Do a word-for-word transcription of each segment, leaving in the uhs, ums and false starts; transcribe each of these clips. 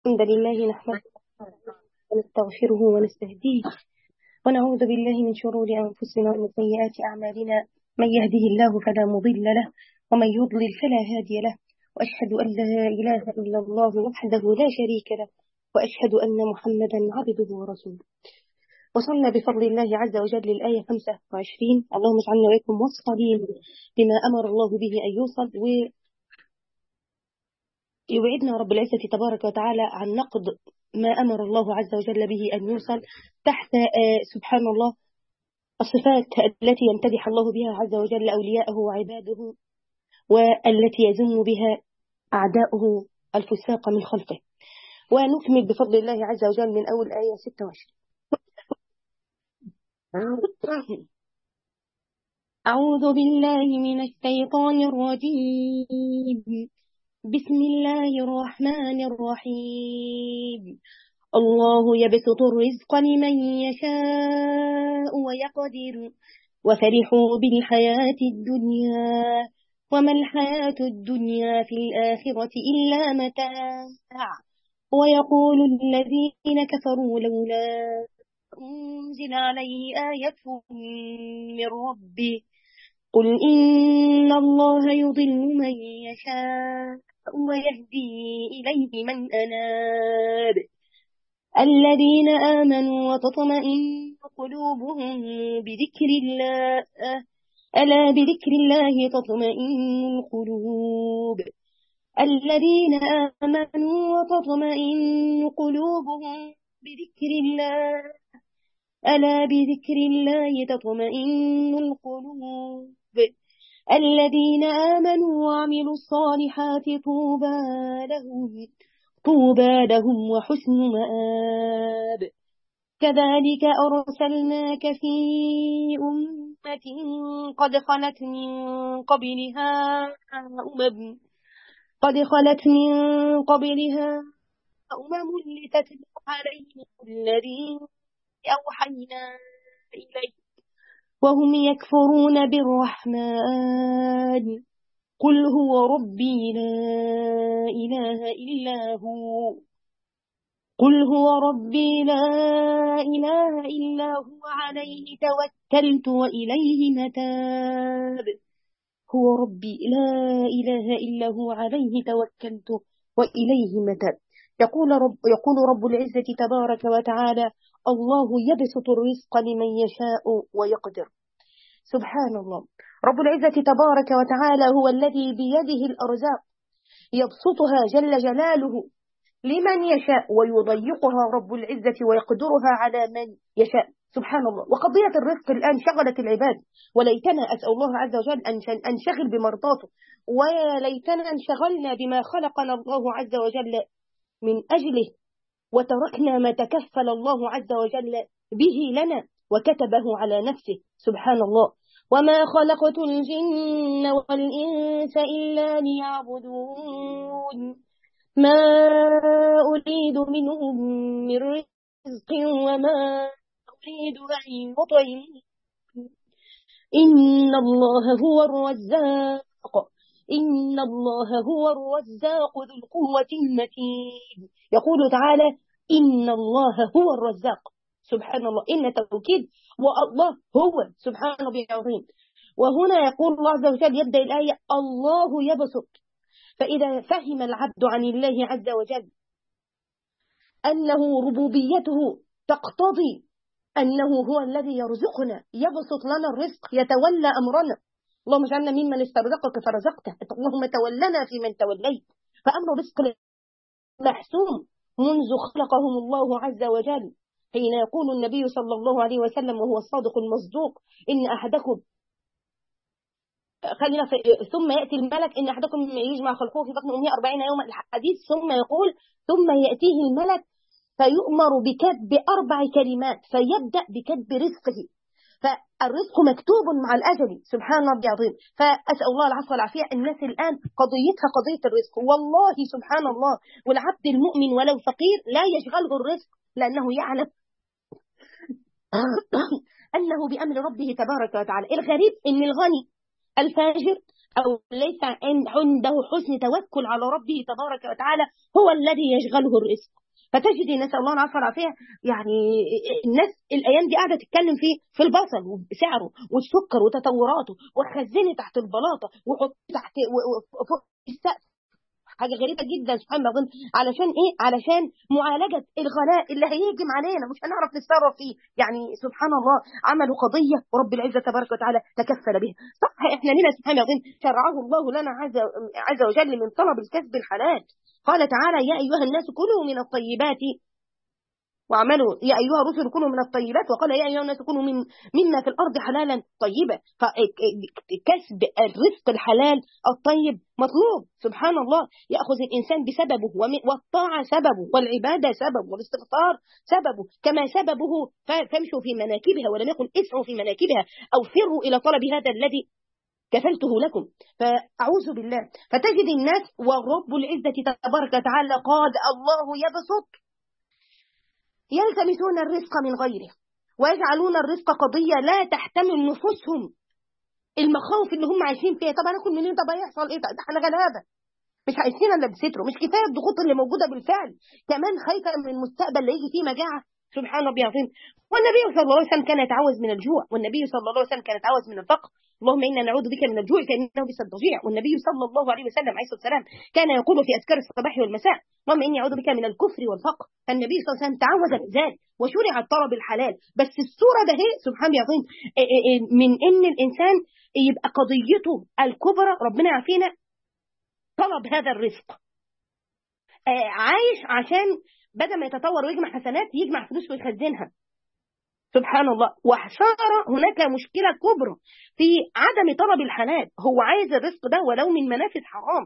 الحمد لله نحمده ونستغفره ونستهديه ونعوذ بالله من شرور أنفسنا ومن سيئات أعمالنا. من يهده الله فلا مضل له ومن يضلل فلا هادي له، وأشهد أن لا إله إلا الله وحده لا شريك له، وأشهد أن محمدا عبده ورسوله. وصلنا بفضل الله عز وجل للآية خمسة وعشرين. اللهم اجعلنا وإياكم موصلين بما أمر الله به أن يوصل، ويوعدنا رب العزة تبارك وتعالى عن نقض ما أمر الله عز وجل به أن يوصل تحت آه سبحان الله الصفات التي يمتدح الله بها عز وجل أولياءه وعباده، والتي يذم بها أعداؤه الفساق من خلفه. ونكمل بفضل الله عز وجل من أول آية ستة وعشرين. أعوذ بالله من الشيطان الرجيم. بسم الله الرحمن الرحيم. الله يبسط الرزق لمن يشاء ويقدر وفرحوا بالحياة الدنيا وما الحياة الدنيا في الآخرة إلا متاع. ويقول الذين كفروا لولا أنزل عليه آية من ربه قل إن الله يضل من يشاء ويهدي إليه من أناب. الذين آمنوا وتطمئن قلوبهم بذكر الله ألا بذكر الله تطمئن القلوب. الذين آمنوا وتطمئن قلوبهم بذكر الله ألا بذكر الله تطمئن القلوب. الذين آمنوا وعملوا الصالحات طوبى لهم طوبى لهم وحسن مآب. كذلك أرسلناك في أمة قد خلت من قبلها أمم قد خلت من قبلها أمم لتتلو عليهم الذي أوحينا إليك وهم يكفرون بالرحمن قل هو ربي لا إله إلا هو قل هو ربي لا إله إلا هو عليه توكلت وإليه متاب. هو ربي لا إله إلا هو عليه توكلت وإليه متاب. يقول رب, يقول رب العزة تبارك وتعالى: الله يبسط الرزق لمن يشاء ويقدر. سبحان الله، رب العزة تبارك وتعالى هو الذي بيده الأرزاق يبسطها جل جلاله لمن يشاء ويضيقها رب العزة ويقدرها على من يشاء. سبحان الله. وقضية الرزق الآن شغلت العباد، وليتنا أسأل الله عز وجل أن أنشغل بمرضاته، وليتنا انشغلنا بما خلقنا الله عز وجل من أجله وتركنا ما تكفل الله عز وجل به لنا وكتبه على نفسه. سبحان الله. وما خلقت الجن والإنس إلا ليعبدون ما أريد منهم من رزق وما أريد أن يطعمون إن الله هو الرزاق إن الله هو الرزاق ذو القوة المتين. يقول تعالى: إن الله هو الرزاق. سبحان الله، إن توكيد والله هو. سبحان ربي العظيم. وهنا يقول الله عز وجل يبدأ الآية: الله يبسط. فإذا فهم العبد عن الله عز وجل أنه ربوبيته تقتضي أنه هو الذي يرزقنا، يبسط لنا الرزق، يتولى أمرنا. اللهم اجعلنا ممن استرزقك فرزقته، اللهم تولنا في من توليت. فأمر الرزق محسوم منذ خلقهم الله عز وجل، حين يقول النبي صلى الله عليه وسلم وهو الصادق المصدوق: إن أحدكم خلينا في ثم يأتي الملك إن أحدكم يجمع خلقه في بطن أمه أربعين يوما الحديث، ثم يقول ثم يأتيه الملك فيؤمر بكتب أربع كلمات فيبدأ بكتب رزقه. فالرزق مكتوب مع الأجل. سبحان ربي العظيم. فأسأل الله العفو والعافية. الناس الآن قضيتها قضية الرزق، والله سبحان الله. والعبد المؤمن ولو فقير لا يشغله الرزق، لأنه يعلم أنه بأمر ربه تبارك وتعالى. الغريب إن الغني الفاجر أو ليس عنده حسن توكل على ربه تبارك وتعالى هو الذي يشغله الرزق. فتجد نسأل الله العافية والعافية يعني الناس الأيام دي قاعدة تتكلم فيه في البصل وسعره والسكر وتطوراته، وخزنه تحت البلاطة وحطه تحت فوق السقف. حاجة غريبة جدا سبحان الله. علشان ايه؟ علشان معالجة الغلاء اللي هيهجم علينا مش هنعرف نتصرف فيه. يعني سبحان الله عملوا قضية ورب العزة تبارك وتعالى تكفل بها. صح احنا لنا سبحان الله شرعه الله لنا عز, عز وجل من طلب الكسب الحلال. قال تعالى يا أيها الناس كلوا من الطيبات واعملوا يا أيها الرسل كلوا من الطيبات، وقال يا أيها الناس كلوا من مما في الأرض حلالا طيبا. فكسب الرزق الحلال الطيب مطلوب سبحان الله. يأخذ الإنسان بسببه، والطاعة سببه، والعبادة سببه، والاستغفار سببه. كما سببه فامشوا في مناكبها، ولم يكن اسعوا في مناكبها أو فروا إلى طلب هذا الذي كفلته لكم. فأعوذ بالله. فتجد الناس ورب العزة تبارك وتعالى قال الله يبسط يلتمسون الرزق من غيره ويجعلون الرزق قضية لا تحتمل نفوسهم المخاوف اللي هم عايشين فيها. طب هناكل منين؟ طب هيحصل ايه؟ ده احنا غلابة مش عايشين الا بستره. مش كفايه الضغوط اللي موجوده بالفعل، كمان خايفه من المستقبل اللي يجي فيه مجاعه. سبحان ربي العظيم. والنبي صلى الله عليه وسلم كان يتعوذ من الجوع، والنبي صلى الله عليه وسلم كان يتعوذ من الفقر. اللهم انا نعوذ بك من الجوع فانه بئس الضجيع. والنبي صلى الله عليه وسلم عليه الصلاه والسلام كان يقول في اذكار الصباح والمساء اللهم اني اعوذ بك من الكفر والفقر. فالنبي صلى الله عليه وسلم تعوذ من ذلك وشرع الطلب الحلال. بس الصوره ده هي سبحان الله العظيم من ان الانسان يبقى قضيته الكبرى ربنا يعافينا طلب هذا الرزق. عايش عشان بدل ما يتطور ويجمع حسنات يجمع فلوس ويخزنها. سبحان الله. وحشارة هناك مشكلة كبرى في عدم طلب الحلال. هو عايز الرزق ده ولو من منافذ حرام.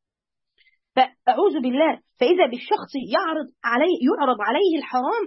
فأعوذ بالله. فإذا بالشخص يعرض عليه يعرض عليه الحرام،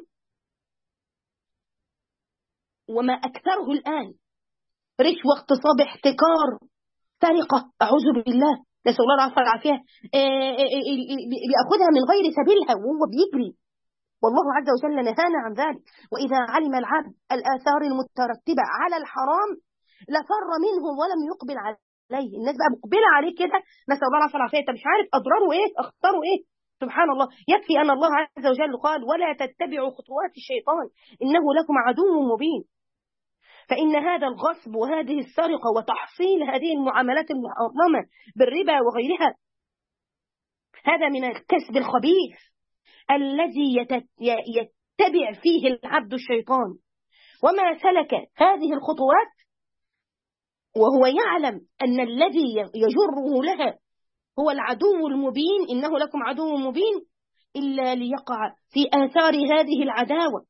وما أكثره الآن رشوة، اغتصاب، احتكار، سرقة، أعوذ بالله نسأل الله العافية والعافية، بيأخذها من غير سبيلها وهو بيجري. والله عز وجل نهانا عن ذلك. وإذا علم العبد الآثار المترتبة على الحرام لفر منه ولم يقبل عليه. الناس بقى مقبلة عليه كده نسأل الله العافية والعافية. انت مش عارف أضراره إيه أخطره إيه. سبحان الله. يكفي أن الله عز وجل قال ولا تتبعوا خطوات الشيطان إنه لكم عدو مبين. فإن هذا الغصب وهذه السرقة وتحصيل هذه المعاملات المحرمة بالربا وغيرها هذا من الكسب الخبيث الذي يتبع فيه العبد الشيطان. وما سلك هذه الخطوات وهو يعلم أن الذي يجره لها هو العدو المبين إنه لكم عدو مبين إلا ليقع في آثار هذه العداوة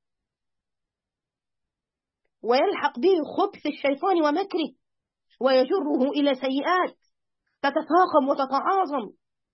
ويلحق به خبث الشيطان ومكره ويجره إلى سيئات تتفاقم وتتعاظم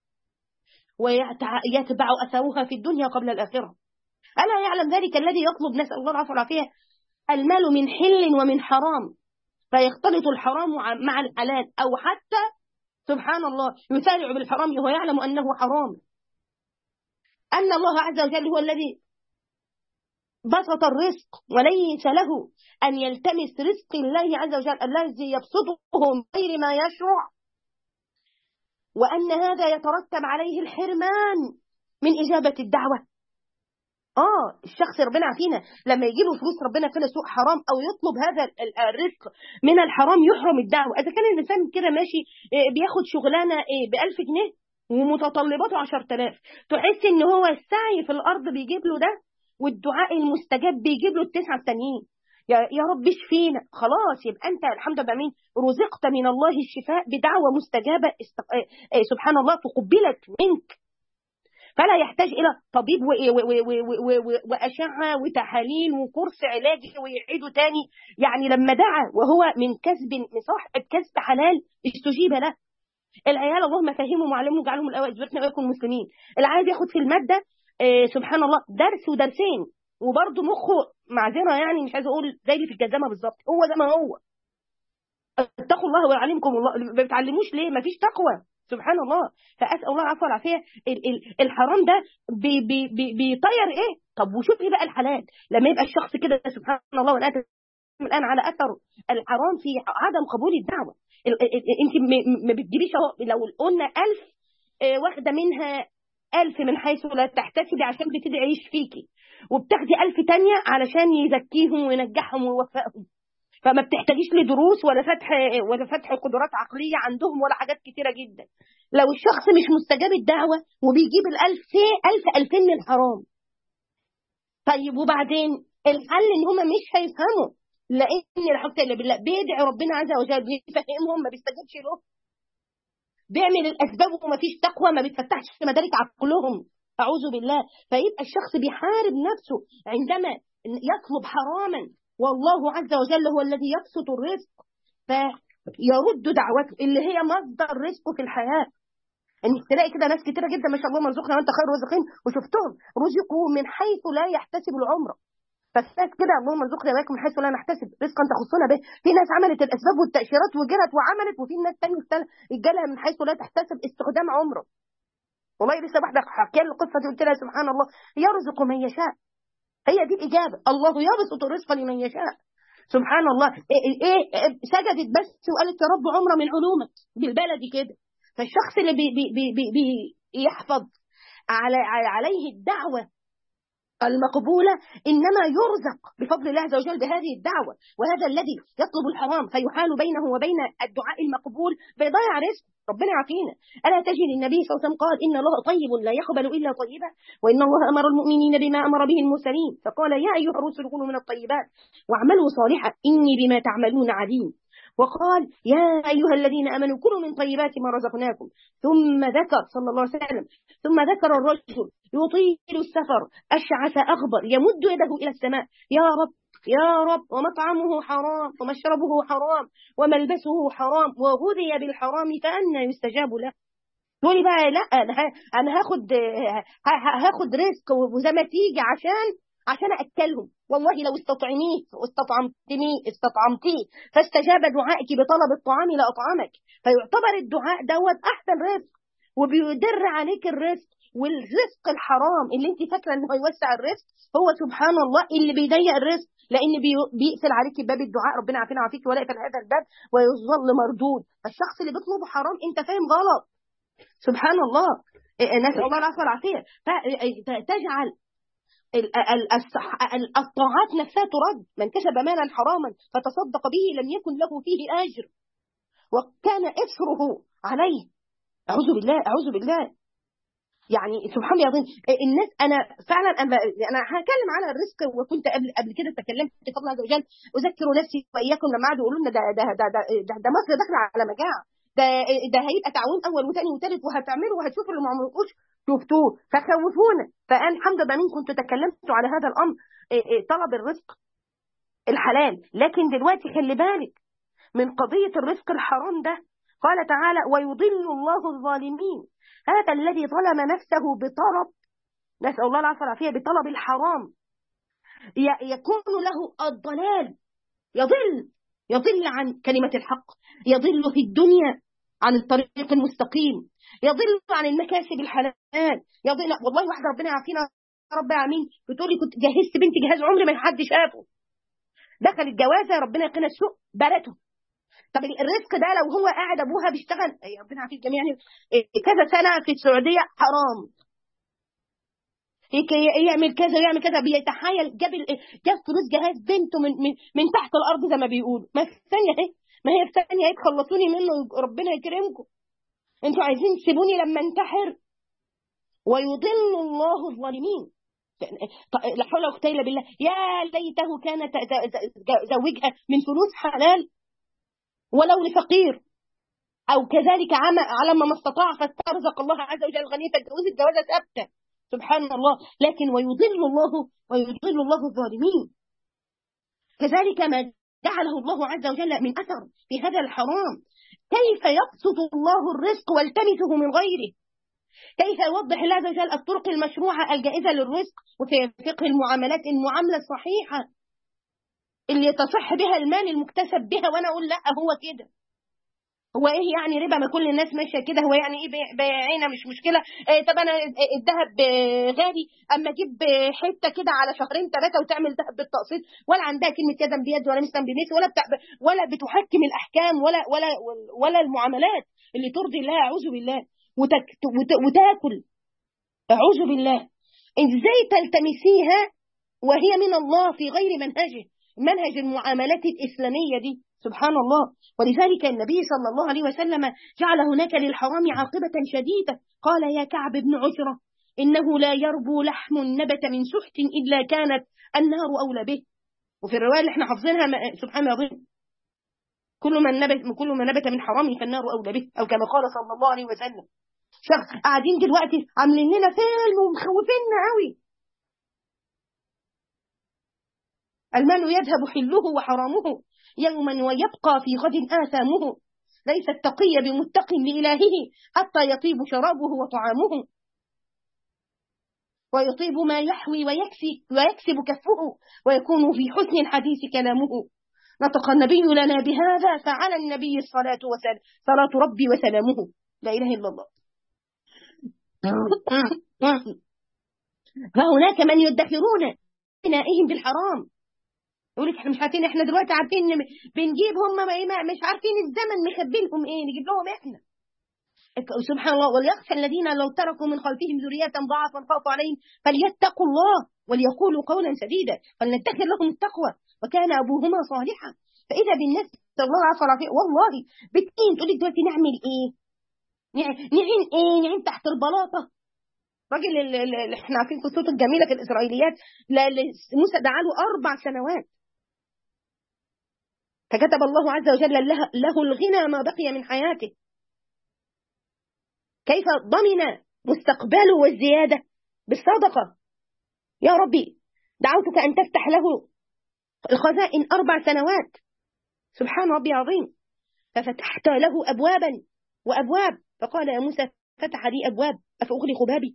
ويتبع أثرها في الدنيا قبل الآخرة. ألا يعلم ذلك الذي يطلب نسأل الله العافية والعافية المال من حل ومن حرام فيختلط الحرام مع الحلال، أو حتى سبحان الله يسارع بالحرام وهو يعلم أنه حرام. أن الله عز وجل هو الذي بسط الرزق وليس له أن يلتمس رزق الله عز وجل الذي يبسطه من غير ما يشرع، وأن هذا يترتب عليه الحرمان من إجابة الدعوة. آه الشخص ربنا عافينا لما يجيله فلوس ربنا فينا سوء حرام أو يطلب هذا الرزق من الحرام يحرم الدعوة. إذا كان الإنسان كده ماشي بياخد شغلانة بألف جنيه ومتطلباته عشر تلاف، تحس إن هو السعي في الأرض بيجيب له ده والدعاء المستجاب بيجيب له التسعة التانيين. يا يا رب اشفينا. خلاص يبقى أنت الحمد لله مين رزقت من الله الشفاء بدعوة مستجابة استق... سبحان الله تقبلت منك، فلا يحتاج إلى طبيب وأشعة وتحاليل وكورس علاجي ويعيده تاني. يعني لما دعا وهو من كسب صاحب كسب حلال استجيب له. العيال اللهم فهمهم وعلمهم وجعلهم الأوائل جبتنا ويكون مسلمين. اللي عايز ياخد في المادة آه سبحان الله درس ودرسين وبرضه مخه معذرة يعني مش عايز أقول زي اللي في الجزامة بالظبط، هو ده ما هو. اتقوا الله ويعلمكم الله. ما بتعلموش ليه؟ ما فيش تقوى. سبحان الله. فأسأل الله العفو والعافية. الحرام ده بي بي بي بيطير ايه؟ طب وشوف ايه بقى الحلال لما يبقى الشخص كده سبحان الله والآيات الآن على أثر الحرام في عدم قبول الدعوة. أنت ما بتجيبيش أهو، لو قلنا ألف واخدة منها ألف من حيث لا تحتسبي عشان بتدعي فيكي، وبتاخدي ألف تانية علشان يزكيهم وينجحهم ويوفقهم. فما بتحتاجيش لدروس ولا فتح ولا فتح قدرات عقلية عندهم ولا حاجات كتيرة جدا. لو الشخص مش مستجاب الدعوة وبيجيب الألف ألف ألفين من الحرام، طيب وبعدين الحل إن هم مش هيفهموا، لأن الحق إلا بالله بيدعي ربنا عز وجل بيفهمهم ما بيستجابش له، بيعمل الأسباب وما فيش تقوى، ما بيتفتحش مدارك عقلهم، أعوذ بالله. فيبقى الشخص بيحارب نفسه عندما يطلب حراما، والله عز وجل هو الذي يبسط الرزق فيرد دعوته اللي هي مصدر رزقه في الحياة. انك تلاقي كده ناس كتيرة جدا ما شاء الله مرزقنا وانت خير الرازقين، وشفتهم رزقوا من حيث لا يحتسب العمر. فالناس كده اللهم ارزقنا وإياكم من حيث لا نحتسب رزقا تخصنا به. في ناس عملت الاسباب والتأشيرات وجرت وعملت، وفي ناس ثانيه جالها من حيث لا تحتسب استخدام عمره. والله لسه واحده حكى لي القصه دي، قلت لها سبحان الله يرزق من يشاء، هي دي الإجابة، الله يبسط الرزق لمن يشاء. سبحان الله. إيه, إيه, إيه سجدت بس وقالت يا رب عمره من علومك بالبلدي كده. فالشخص اللي بي بي بي بي بي يحفظ على عليه الدعوة المقبولة إنما يرزق بفضل الله عز وجل بهذه الدعوة. وهذا الذي يطلب الحرام فيحال بينه وبين الدعاء المقبول بيضيع رزق، ربنا يعافينا. ألا تجد النبي صلى الله عليه وسلم قال إن الله طيب لا يقبل إلا طيبا، وإن الله أمر المؤمنين بما أمر به المرسلين، فقال يا أيها الرسل كلوا من الطيبات واعملوا صالحا إني بما تعملون عليم. وقال يا أيها الذين آمنوا كلوا من طيبات ما رزقناكم. ثم ذكر صلى الله عليه وسلم ثم ذكر الرجل يطيل السفر أشعث أغبر يمد يده إلى السماء يا رب يا رب ومطعمه حرام ومشربه حرام وملبسه حرام وغذي بالحرام فأنى يستجاب له. تقولي بقى لا أنا أنا هاخد هاخد رزق وزي ما تيجي عشان عشان أكلهم. والله لو استطعميه واستطعمتني استطعمتيه فاستجاب دعائك بطلب الطعام لأطعمك. فيعتبر الدعاء دوت أحسن رزق وبيدر عليك الرزق. والرزق الحرام اللي انت فاكره انه هيوسع الرزق هو سبحان الله اللي بيضيق الرزق، لان بيقفل عليك باب الدعاء، ربنا عافينا وعافيك ولا يقفل هذا الباب ويظل مردود. فالشخص اللي بيطلب حرام انت فاهم غلط، سبحان الله، نسأل الله العافيه والعافيه. فتجعل الطاعات نفسها ترد. من كسب مالا حراما فتصدق به لم يكن له فيه اجر وكان اثره عليه. اعوذ بالله اعوذ بالله. يعني سبحان الله العظيم. الناس انا فعلا انا انا هتكلم على الرزق، وكنت قبل قبل كده تكلمت في الله عز وجل اذكر نفسي واياكم لما قعدوا يقولوا لنا ده ده ده ده, ده, ده مصر داخله على مجاعه، ده ده هيبقى تعاون اول وثاني وثالث وهتعملوا وهتشوفوا اللي ما عملوش شفتوه فخوفونا. فان الحمد لله مين كنت تكلمت على هذا الامر طلب الرزق الحلال. لكن دلوقتي خلي بالك من قضيه الرزق الحرام ده. قال تعالى ويضل الله الظالمين. هذا الذي ظلم نفسه بطلب، نسأل الله العافية والعافية، بطلب الحرام يكون له الضلال، يضل يضل عن كلمة الحق، يضل في الدنيا عن الطريق المستقيم، يضل عن المكاسب الحلال، يضل. والله واحدة ربنا يعافينا رب العالمين بتقولي كنت جهزت بنتي جهاز عمري ما حد شافه، دخلت جوازها ربنا يقينا السوء بلته. طب الرزق ده لو هو قاعد ابوها بيشتغل ربنا يعافيك جميعا كذا سنه في السعوديه حرام، يعمل كذا يعمل كذا، بيتحايل جاب جاب فلوس جهاز بنته من من, من تحت الارض زي ما بيقولوا. ما في ثانيه اهي، ما هي في ثانيه اهي تخلصوني منه ربنا يكرمكم. انتوا عايزين تسيبوني لما انتحر. ويضل الله الظالمين. لا حول ولا قوه الا بالله. يا ليته كان زوجها من فلوس حلال ولو لفقير، أو كذلك على ما استطاع فاسترزق الله عز وجل الغني فاتجوزت جوازة ثابتة. سبحان الله. لكن ويضل الله ويضل الله الظالمين. كذلك ما جعله الله عز وجل من أثر في هذا الحرام. كيف يبسط الله الرزق والتمسه من غيره؟ كيف يوضح الله عز وجل الطرق المشروعة الجائزة للرزق؟ وفي فقه المعاملات المعاملة الصحيحة اللي يتصح بها المال المكتسب بها. وأنا أقول لا هو كده هو ايه يعني ربا؟ ما كل الناس ماشيه كده. هو يعني ايه بيعينا مش مشكله؟ إيه طب انا الذهب غالي، اما اجيب حته كده على شهرين ثلاثه وتعمل ذهب بالتقسيط، ولا عندها كلمه يدا بيد ولا مثلا بمثل، ولا بتاع، ولا بتحكم الاحكام ولا ولا ولا المعاملات اللي ترضي الله، اعوذ بالله. وتك وتاكل، اعوذ بالله. ازاي تلتمسيها وهي من الله في غير منهجه، منهج المعاملات الإسلامية دي؟ سبحان الله. ولذلك النبي صلى الله عليه وسلم جعل هناك للحرام عاقبة شديدة. قال يا كعب بن عجرة إنه لا يربو لحم نبت من سحت إلا كانت النار أولى به. وفي الرواية اللي احنا حافظينها سبحان الله، كل من نبت كل ما نبت من حرام فالنار أولى به، أو كما قال صلى الله عليه وسلم. شخص قاعدين دلوقتي عاملين لنا فيلم ومخوفيننا قوي. المال يذهب حله وحرامه يوما ويبقى في غد آثامه. ليس التقي بمتق لإلهه حتى يطيب شرابه وطعامه، ويطيب ما يحوي ويكسب, ويكسب كفه، ويكون في حسن الحديث كلامه. نطق النبي لنا بهذا فعلى النبي الصلاة وسلام صلاة ربي وسلامه. لا إله إلا الله. فهناك من يدخرون بنائهم بالحرام. يقول لك احنا مش عارفين، احنا دلوقتي عارفين بنجيب، هم مش عارفين الزمن مخبينهم ايه، نجيب لهم احنا. سبحان الله. وليخشى الذين لو تركوا من خلفهم ذرية ضعفا خافوا عليهم فليتقوا الله وليقولوا قولا سديدا فلنتخذ لهم التقوى وكان ابوهما صالحا. فاذا بالناس الله العافيه والله بتقين تقول لك دلوقتي نعمل ايه؟ نعين ايه؟ نعين تحت البلاطه. راجل اللي احنا عارفين قصته الجميله في الاسرائيليات، موسى دعا له اربع سنوات فكتب الله عز وجل له, له الغنى ما بقي من حياته. كيف ضمن مستقبله والزيادة؟ بالصدقة. يا ربي دعوتك أن تفتح له الخزائن أربع سنوات. سبحان ربي عظيم. ففتحت له أبوابا وأبواب، فقال يا موسى فتح لي أبواب أفأغلق بابي؟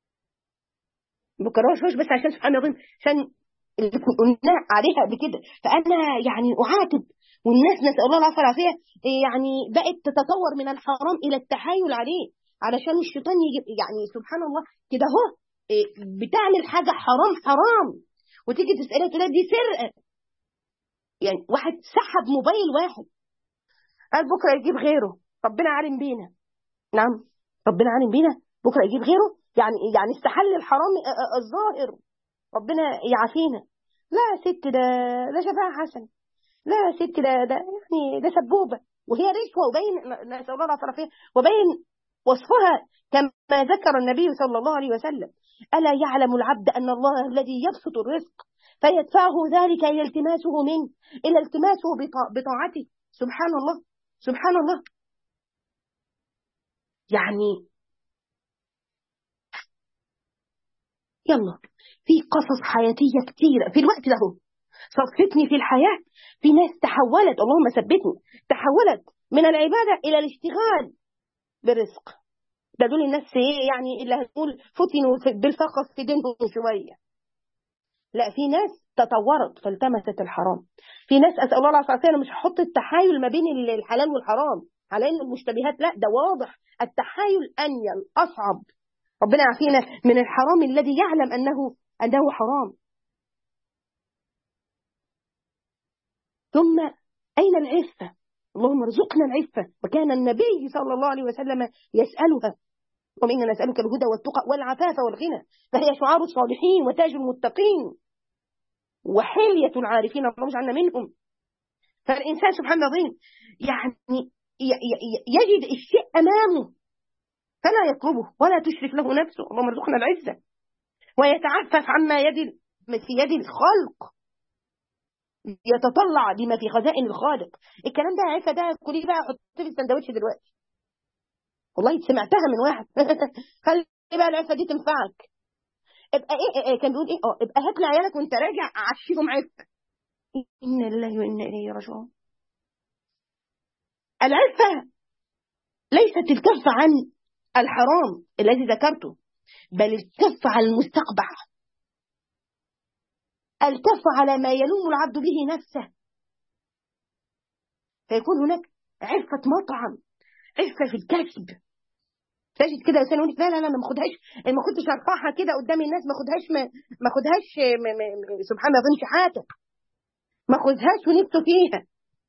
بكراش بس عشان سبحان الله عظيم، عشان اللي قلنا عليها بكده. فأنا يعني أعاتب، والناس نسأل الله العافية والعافية يعني بقت تتطور من الحرام إلى التحايل عليه علشان الشيطان يجيب. يعني سبحان الله كده هو بتعمل حاجة حرام حرام وتيجي تسألها تقول دي سرقة. يعني واحد سحب موبايل واحد قال بكرة يجيب غيره، ربنا عالم بينا. نعم ربنا عالم بينا، بكرة يجيب غيره. يعني يعني استحل الحرام الظاهر، ربنا يعافينا. لا يا ست ده ده شفاعة حسن، لا يا ست ده ده يعني ده سبوبة وهي رشوة، وبين نسأل الله العافية وبين وصفها كما ذكر النبي صلى الله عليه وسلم. ألا يعلم العبد أن الله الذي يبسط الرزق فيدفعه ذلك إلى التماسه منه، إلى التماسه بطاعته. سبحان الله سبحان الله. يعني يلا في قصص حياتية كثيرة في الوقت ده صفتني في الحياة. في ناس تحولت، اللهم ثبتني، تحولت من العبادة إلى الاشتغال بالرزق. ده دول الناس ايه يعني اللي هنقول فتنوا بالفقر في دينهم شوية. لا في ناس تطورت فالتمست الحرام. في ناس أسأل الله العافية، أنا مش هحط التحايل ما بين الحلال والحرام على إن المشتبهات، لا ده واضح التحايل أنيل أصعب. ربنا يعافينا من الحرام الذي يعلم أنه أنه حرام. ثم أين العفة؟ اللهم ارزقنا العفة. وكان النبي صلى الله عليه وسلم يسألها، ومنا نسألك الهدى والتقى والعفاف والغنى، فهي شعار الصالحين وتاج المتقين وحلية العارفين، اللهم اجعلنا منهم. فالإنسان سبحان الله يعني يجد الشيء أمامه فلا يطلبه ولا تشرك له نفسه، اللهم ارزقنا العزة، ويتعفف عما يد في يد الخلق، يتطلع لما في خزائن الخالق. الكلام ده عفة ده كلي بقى حطيه في السندوتش دلوقتي، والله سمعتها من واحد خلي بقى العفة دي تنفعك. ابقى ايه, إيه, إيه كان بيقول ايه اه ابقى هات لعيالك وانت راجع عشيهم عفة. إنا لله وإنا إليه راجعون. العفة ليست الكف عن الحرام الذي ذكرته، بل الكف عن المستقبح، الكف على ما يلوم العبد به نفسه، فيكون هناك عفة مطعم، عفة في الكسب. تجد كده انسان يقول لك لا لا لا، ما اخدهاش، ما كنتش ارفعها كده قدام الناس، ما اخدهاش ما ما اخدهاش سبحان الله ضمن شحاته، ما اخدهاش ونفسه فيها،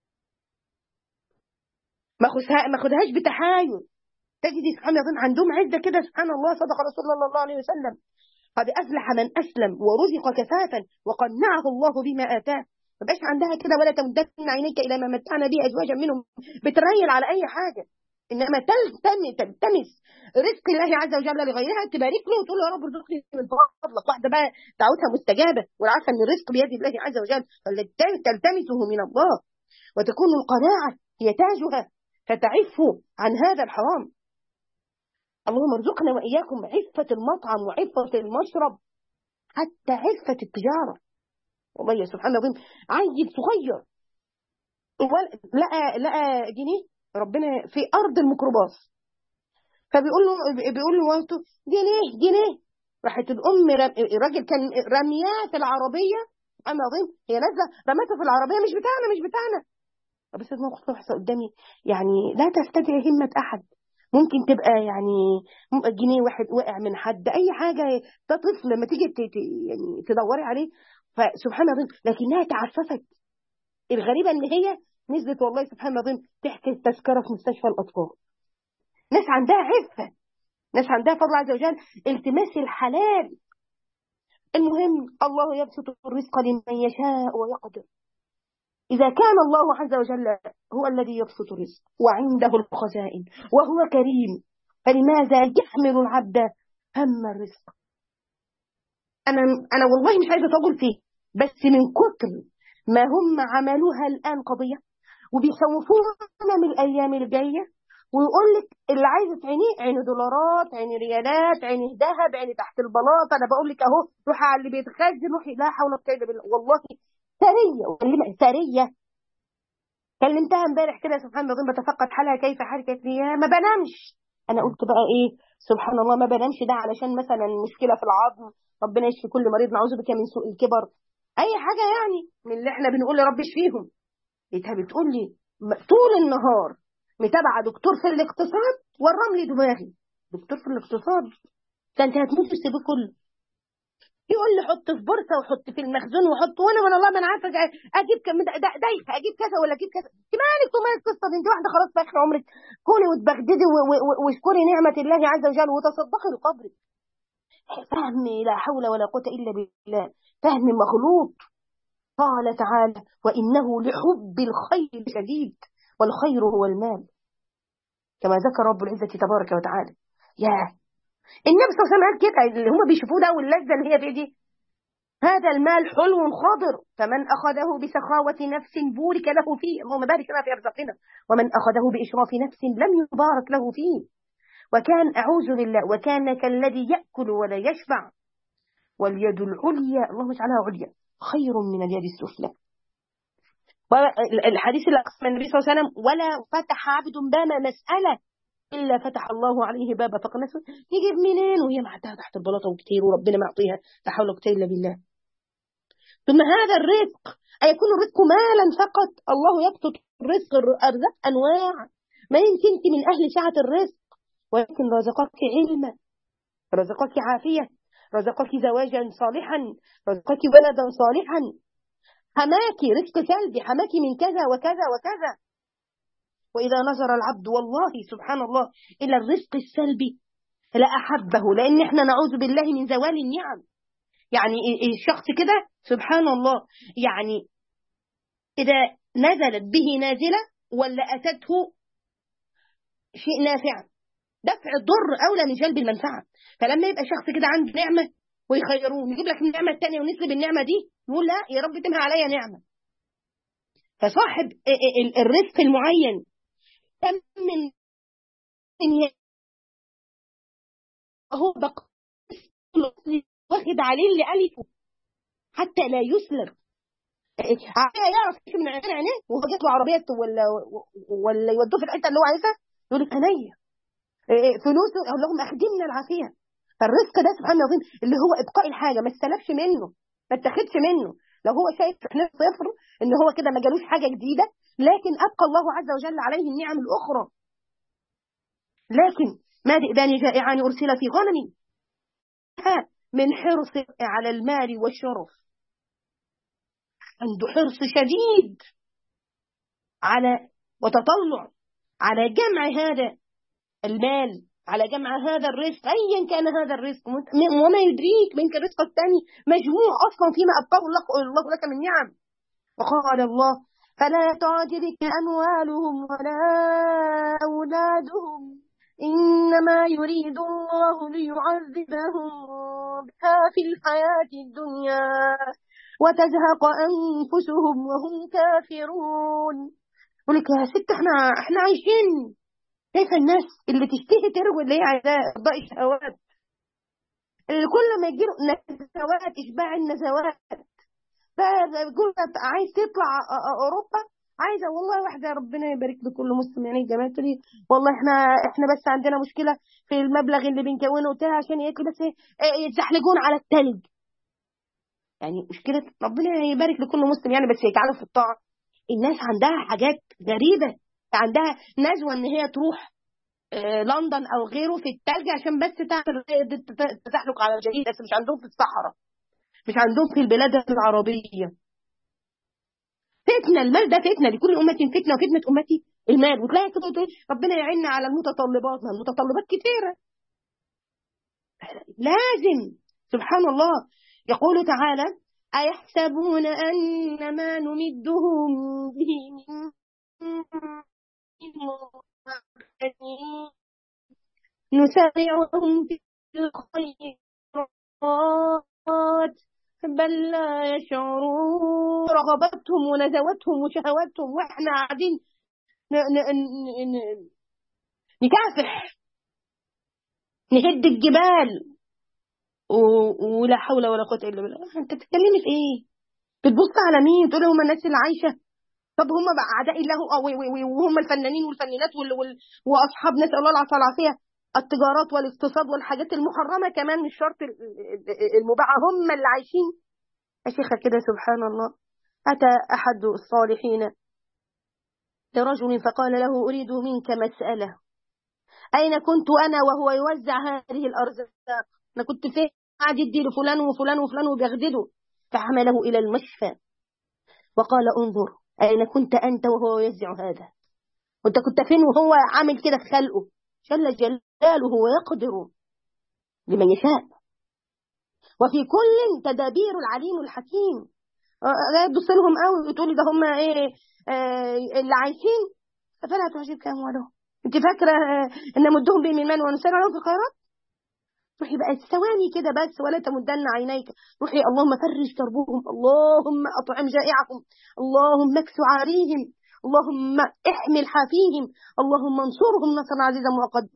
ما اخدها ما اخدهاش بتحايل. تجد سبحان الله عندهم عزه كده، سبحان الله. صدق رسول الله صلى الله عليه وسلم: قد افلح من اسلم ورزق كفافا وقنعه الله بما اتاه. ما بقاش عندها كده ولا تمدن عينيك الى ما متعنا به ازواجا منهم، بتريل على اي حاجه، انما تلتمس تلتمس رزق الله عز وجل لغيرها، تبارك له وتقول له يا رب ارزقني من فضلك. واحده بقى دعوتها مستجابه وعارفه ان الرزق بيد الله عز وجل، فلتلتمسه من الله، وتكون القناعه هي تاجها، فتعف عن هذا الحرام. اللهم ارزقنا واياكم عفه المطعم وعفه المشرب، حتى عفه التجاره. والله يا سبحان الله العظيم، عيل صغير لقى لقى جنيه ربنا في ارض الميكروباص، فبيقول له بيقول له والده جنيه جنيه. راحت الام رم... الراجل كان رمياه في العربيه، سبحان الله العظيم، هي نازله رمته في العربيه، مش بتاعنا مش بتاعنا. بس الموقف تحصل قدامي، يعني لا تستدعي همه احد. ممكن تبقى يعني جنيه واحد وقع من حد، اي حاجه، ده طفل لما تيجي ت... ت... يعني تدوري عليه. فسبحان الله العظيم، لكنها تعففت. الغريبه ان هي نزلت والله سبحان الله العظيم تحت التذكره في مستشفى الاطفال. ناس عندها عفه، ناس عندها فضل عز وجل، التماس الحلال. المهم الله يبسط الرزق لمن يشاء ويقدر. إذا كان الله عز وجل هو الذي يبسط الرزق وعنده الخزائن وهو كريم، فلماذا يحمل العبد هم الرزق؟ أنا أنا والله مش عايزة أطول فيه، بس من كتر ما هم عملوها الآن قضية، وبيخوفونا من الأيام الجاية، ويقول لك اللي عايزه تعينيه عيني دولارات، عيني ريالات، عيني ذهب، عيني تحت البلاطه. انا بقول لك اهو، روحي على اللي بيتخزن، روحي. لا حول ولا قوه الا بالله، والله ثريه ثريه. كلمتها امبارح كده سبحان الله بتفقد حالها كيف حركت ليها، ما بنامش. انا قلت بقى ايه، سبحان الله، ما بنامش ده علشان مثلا مشكله في العظم، ربنا يشفي كل مريض، نعوذ بك من سوء الكبر، اي حاجه يعني من اللي احنا بنقول يا رب اشفيهم. لقيتها بتقول لي طول النهار متابعه دكتور في الاقتصاد ورم لي دماغي. دكتور في الاقتصاد ده انت هتموت في السبيل كله، يقول لي حط في بورصه وحط في المخزون وحط، وانا من الله ما انا عارفه اجيب كم دايخه، اجيب كذا ولا اجيب كذا. انت مالك ومال القصه دي؟ انت واحده خلاص في اخر عمرك، كوني وتبغددي واشكري نعمه الله عز وجل وتصدقي لقبرك. فهم لا حول ولا قوه الا بالله، فهم مغلوط. قال تعالى: وانه لحب الخير شديد والخير هو المال، كما ذكر رب العزة تبارك وتعالى. يا النبي صلى الله عليه وسلم كده، اللي هم بيشوفوه ده واللذة اللي هي في دي، هذا المال حلو خضر، فمن أخذه بسخاوة نفس بورك له فيه، اللهم بارك لنا في أرزاقنا، ومن أخذه بإشراف نفس لم يبارك له فيه، وكان أعوذ بالله وكان كالذي يأكل ولا يشبع، واليد العليا اللهم اجعلها عليا خير من اليد السفلى. والحديث اللي أقسم النبي صلى الله عليه وسلم: ولا فتح عبد باب مسألة إلا فتح الله عليه بابا فقنسه. يجيب منين وهي معدها تحت البلاطة وكتير وربنا معطيها، لا حول ولا قوة إلا بالله. ثم هذا الرزق أيكون الرزق مالا فقط؟ الله يبسط الرزق، الأرزاق أنواع، ما يمكن أنت من أهل سعة الرزق، ولكن رزقك علما، رزقك عافية، رزقك زواجا صالحا، رزقك ولدا صالحا، حماكي رزق سلبي، حماكي من كذا وكذا وكذا. وإذا نظر العبد والله سبحان الله إلى الرزق السلبي لأحبه، لأن احنا نعوذ بالله من زوال النعم. يعني الشخص كده سبحان الله، يعني إذا نزلت به نازلة ولا أتته شيء نافع، دفع الضر أولى من جلب المنفعة. فلما يبقى شخص كده عنده نعمة ويخيروه يجيب لك النعمة الثانية ونسلب النعمة دي، يقول لا يا رب تمها عليا نعمة. فصاحب الرزق المعين كم من هو بقى واخد عليه اللي ألفه حتى لا يسلب. عارفه يعرف من عينيه وهو جات له عربيه ولا ولا يودوه في الحته اللي هو عايزها، يقول لك عينيا فلوسه، اقول لهم اخدمنا العافيه. فالرزق ده سبحان الله العظيم اللي هو ابقاء الحاجه، ما استلفش منه، ما اتاخدش منه، لو هو شايف احنا صفر ان هو كده ما جالوش حاجه جديده، لكن ابقى الله عز وجل عليه النعم الاخرى. لكن ما ذئبان جائعان ارسل في غنم، من حرص على المال والشرف، عنده حرص شديد على وتطلع على جمع هذا المال، على جمع هذا الرزق أيا كان هذا الرزق، وما يدريك من الرزق الثاني مجموع أصلا فيما أبقاه الله لك من نعم. وقال الله: فلا تعجبك أموالهم ولا أولادهم إنما يريد الله ليعذبهم بها في الحياة الدنيا وتزهق أنفسهم وهم كافرون. يقول لك يا ست احنا احنا عايشين، كيف الناس اللي تشتهي تروي اللي هي عايزاه ارضاء الشهوات، اللي كل ما يجيله نزوات اشباع النزوات، فيقول عايز تطلع اوروبا، عايزه والله واحده ربنا يبارك لكل مسلم يعني جماعه لي والله احنا احنا بس عندنا مشكله في المبلغ اللي بنكونه وبتاع عشان ياكل بس يتزحلقون على الثلج. يعني مشكله ربنا يبارك لكل مسلم يعني، بس يجعله في الطاعه. الناس عندها حاجات غريبه، عندها نزوه ان هي تروح لندن او غيره في الثلج عشان بس تعمل تزحلق على الجليد، بس مش عندهم في الصحراء، مش عندهم في البلاد العربيه. فتنه، المال ده فتنه، لكل امه فتنه وفتنه امتي المال. وتلاقي كده تقول ربنا يعيننا على المتطلبات، ما المتطلبات كثيره لازم. سبحان الله، يقول تعالى: أيحسبون أن ما نمدهم به من نسارعهم في الخيرات بل لا يشعرون. رغبتهم ونزوتهم وشهواتهم واحنا قاعدين نكافح نهد الجبال ولا حول ولا قوة إلا بالله. انت بتتكلمي في ايه؟ بتبص على مين؟ تقول هم الناس اللي عايشة؟ طب هم بقى اعداء الله وهم الفنانين والفنانات واصحاب نسأل الله العافية والعافية التجارات والاقتصاد والحاجات المحرمة كمان مش شرط المباحة، هم اللي عايشين. يا شيخة كده سبحان الله. أتى أحد الصالحين لرجل فقال له: أريد منك مسألة، أين كنت أنا وهو يوزع هذه الأرزاق؟ أنا كنت فين؟ قاعد يدي لفلان وفلان وفلان وبيغدده. فحمله إلى المشفى وقال: انظر أين كنت أنت وهو يوزع هذا؟ وأنت كنت فين وهو عامل كده في خلقه؟ جل جلاله ويقدر لمن يشاء، وفي كل تدابير العليم الحكيم. لا تبص لهم قوي وتقولي ده هم ايه آه اللي عايشين، فلا تعجبك اموالهم. انت فاكره ان نمدهم بالايمان ونسارع لهم في الخيرات؟ روحي بقى ثواني كده بس، ولا تمدن عينيك، روحي اللهم فرج كربهم، اللهم اطعم جائعهم، اللهم اكس عاريهم، اللهم احمل حافيهم، اللهم انصرهم نصرا عزيزا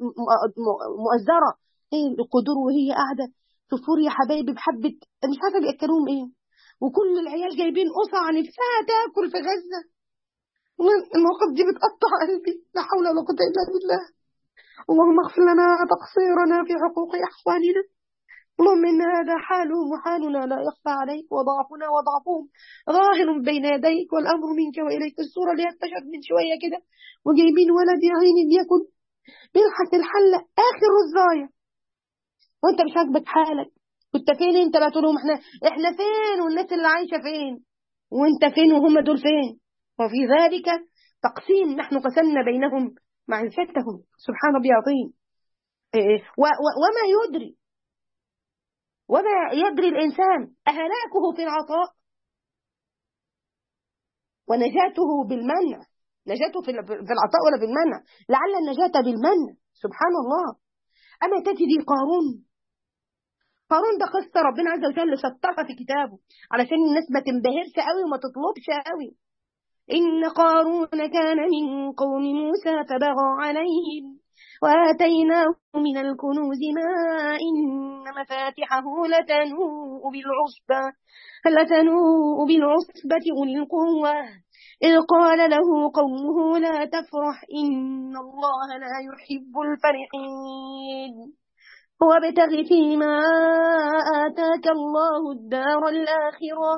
مؤزرا. ايه القدور وهي قاعده تفور يا حبايبي بحبه مش عارفه بياكلوهم ايه، وكل العيال جايبين قصع نفسها تاكل في غزه. المواقف دي بتقطع قلبي، لا حول ولا قوه الا بالله. اللهم اغفر لنا تقصيرنا في حقوق اخواننا، اللهم ان هذا حالهم وحالنا لا يخفى عليك، وضعفنا وضعفهم ظاهر بين يديك، والامر منك واليك. الصوره اللي انتشرت من شويه كده وجايبين ولد يا عيني بياكل بيلحس الحله اخر رزايه، وانت مش عاجبك حالك. كنت فين انت بقى؟ تقول لهم احنا احنا فين والناس اللي عايشه فين، وانت فين وهم دول فين؟ وفي ذلك تقسيم، نحن قسمنا بينهم معرفتهم. سبحان ربي العظيم. وما يدري وما يدري الإنسان أهلاكه في العطاء ونجاته بالمنع، نجاته في العطاء ولا بالمنع، لعل النجاة بالمنع. سبحان الله. أما تجدي قارون، قارون ده قصة ربنا عز وجل سطرها في كتابه علشان الناس ما تنبهرش قوي وما تطلبش قوي. إن قارون كان من قوم موسى فبغى عليهم وآتيناه من الكنوز ما إن مفاتحه لتنوء بالعصبة لتنوء بالعصبة أولي القوة إذ قال له قومه لا تفرح إن الله لا يحب الفرحين وابتغ فيما آتاك الله الدار الآخرة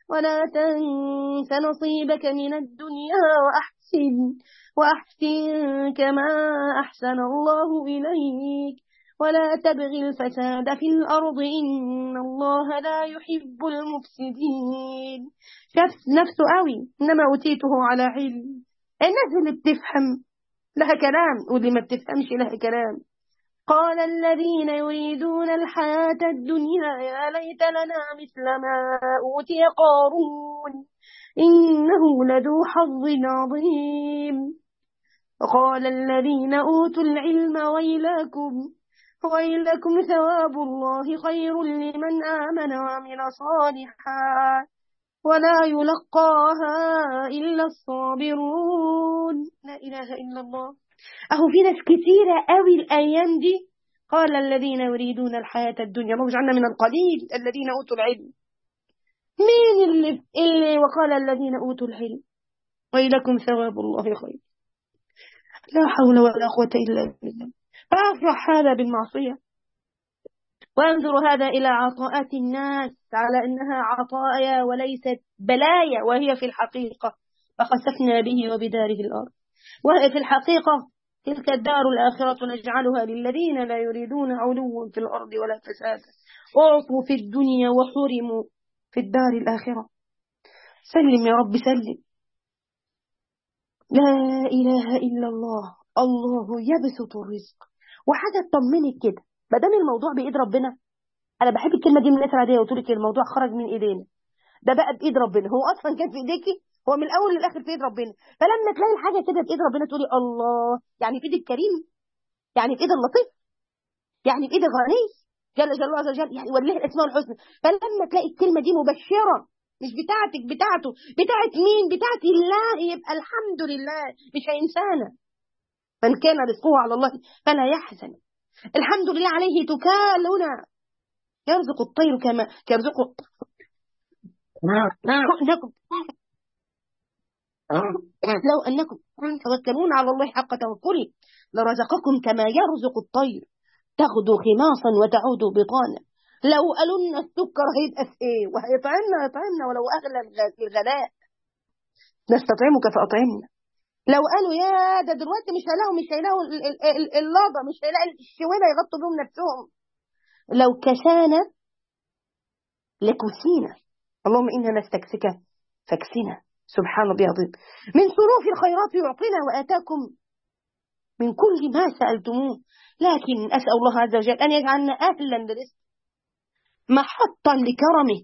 ولا تنس نصيبك من الدنيا وأحسن وأحسن كما أحسن الله إليك ولا تبغي الفساد في الأرض إن الله لا يحب المفسدين. شاف نفسه قوي، إنما أوتيته على علم. الناس اللي بتفهم لها كلام واللي ما بتفهمش لها كلام. قال الذين يريدون الحياة الدنيا يا ليت لنا مثل ما أوتي قارون إنه لذو حظ عظيم. وقال الذين أوتوا العلم ويلكم ويلكم ثواب الله خير لمن آمن وعمل صالحا ولا يلقاها إلا الصابرون. لا إله إلا الله. أهو في ناس كثيرة قوي الأيام دي. قال الذين يريدون الحياة الدنيا، ما جعلنا من القليل الذين أوتوا العلم. مين اللي, اللي وقال الذين أوتوا العلم ويلكم ثواب الله خير. لا حول ولا قوة إلا بالله. فأفرح هذا بالمعصية وانظر هذا إلى عطاءات الناس على أنها عطايا وليست بلايا، وهي في الحقيقة فخسفنا به وبداره الأرض، وهي في الحقيقة تلك الدار الآخرة نجعلها للذين لا يريدون علوا في الأرض ولا فسادا أعطوا في الدنيا وحرموا في الدار الآخرة. سلم يا رب سلم. لا إله إلا الله. الله يبسط الرزق. وحاجة تطمنك كده، ما دام الموضوع بإيد ربنا. أنا بحب الكلمة دي من الناس العادية، وتقول لك الموضوع خرج من إيدينا، ده بقى بإيد ربنا. هو أصلا كان في إيديكي، هو من الأول للآخر في إيد ربنا. فلما تلاقي الحاجة كده بإيد ربنا تقولي الله، يعني في إيد الكريم، يعني في إيد اللطيف، يعني في إيد الغني جل جلاله عز وجل، يعني ولله الأسماء الحسنى. فلما تلاقي الكلمة دي مبشرة، مش بتاعتك، بتاعته، بتاعت مين؟ بتاعت الله، يبقى الحمد لله مش هينسانا. من كان رزقه على الله فلا يحزن. الحمد لله عليه تكالنا. يرزق الطير كما يرزقه. أنكم لو أنكم توكلون على الله حق توكله لرزقكم كما يرزق الطير تغدو خماصا وتعود بطانا. لو قالوا لنا السكر هيبقى في ايه وهيطعمنا هيطعمنا ولو اغلى الغلاء نستطعمك فاطعمنا. لو قالوا يا ده دلوقتي مش هيلاقوا مش هيلاقوا اللابه، مش هيلاقوا الشويله يغطوا بهم نفسهم، لو كسانا لكسينا. اللهم انا نستكسك فاكسنا. سبحان الله العظيم. من صروف الخيرات يعطينا واتاكم من كل ما سالتموه، لكن اسال الله عز وجل ان يجعلنا اهلا لرزق محطا لكرمه.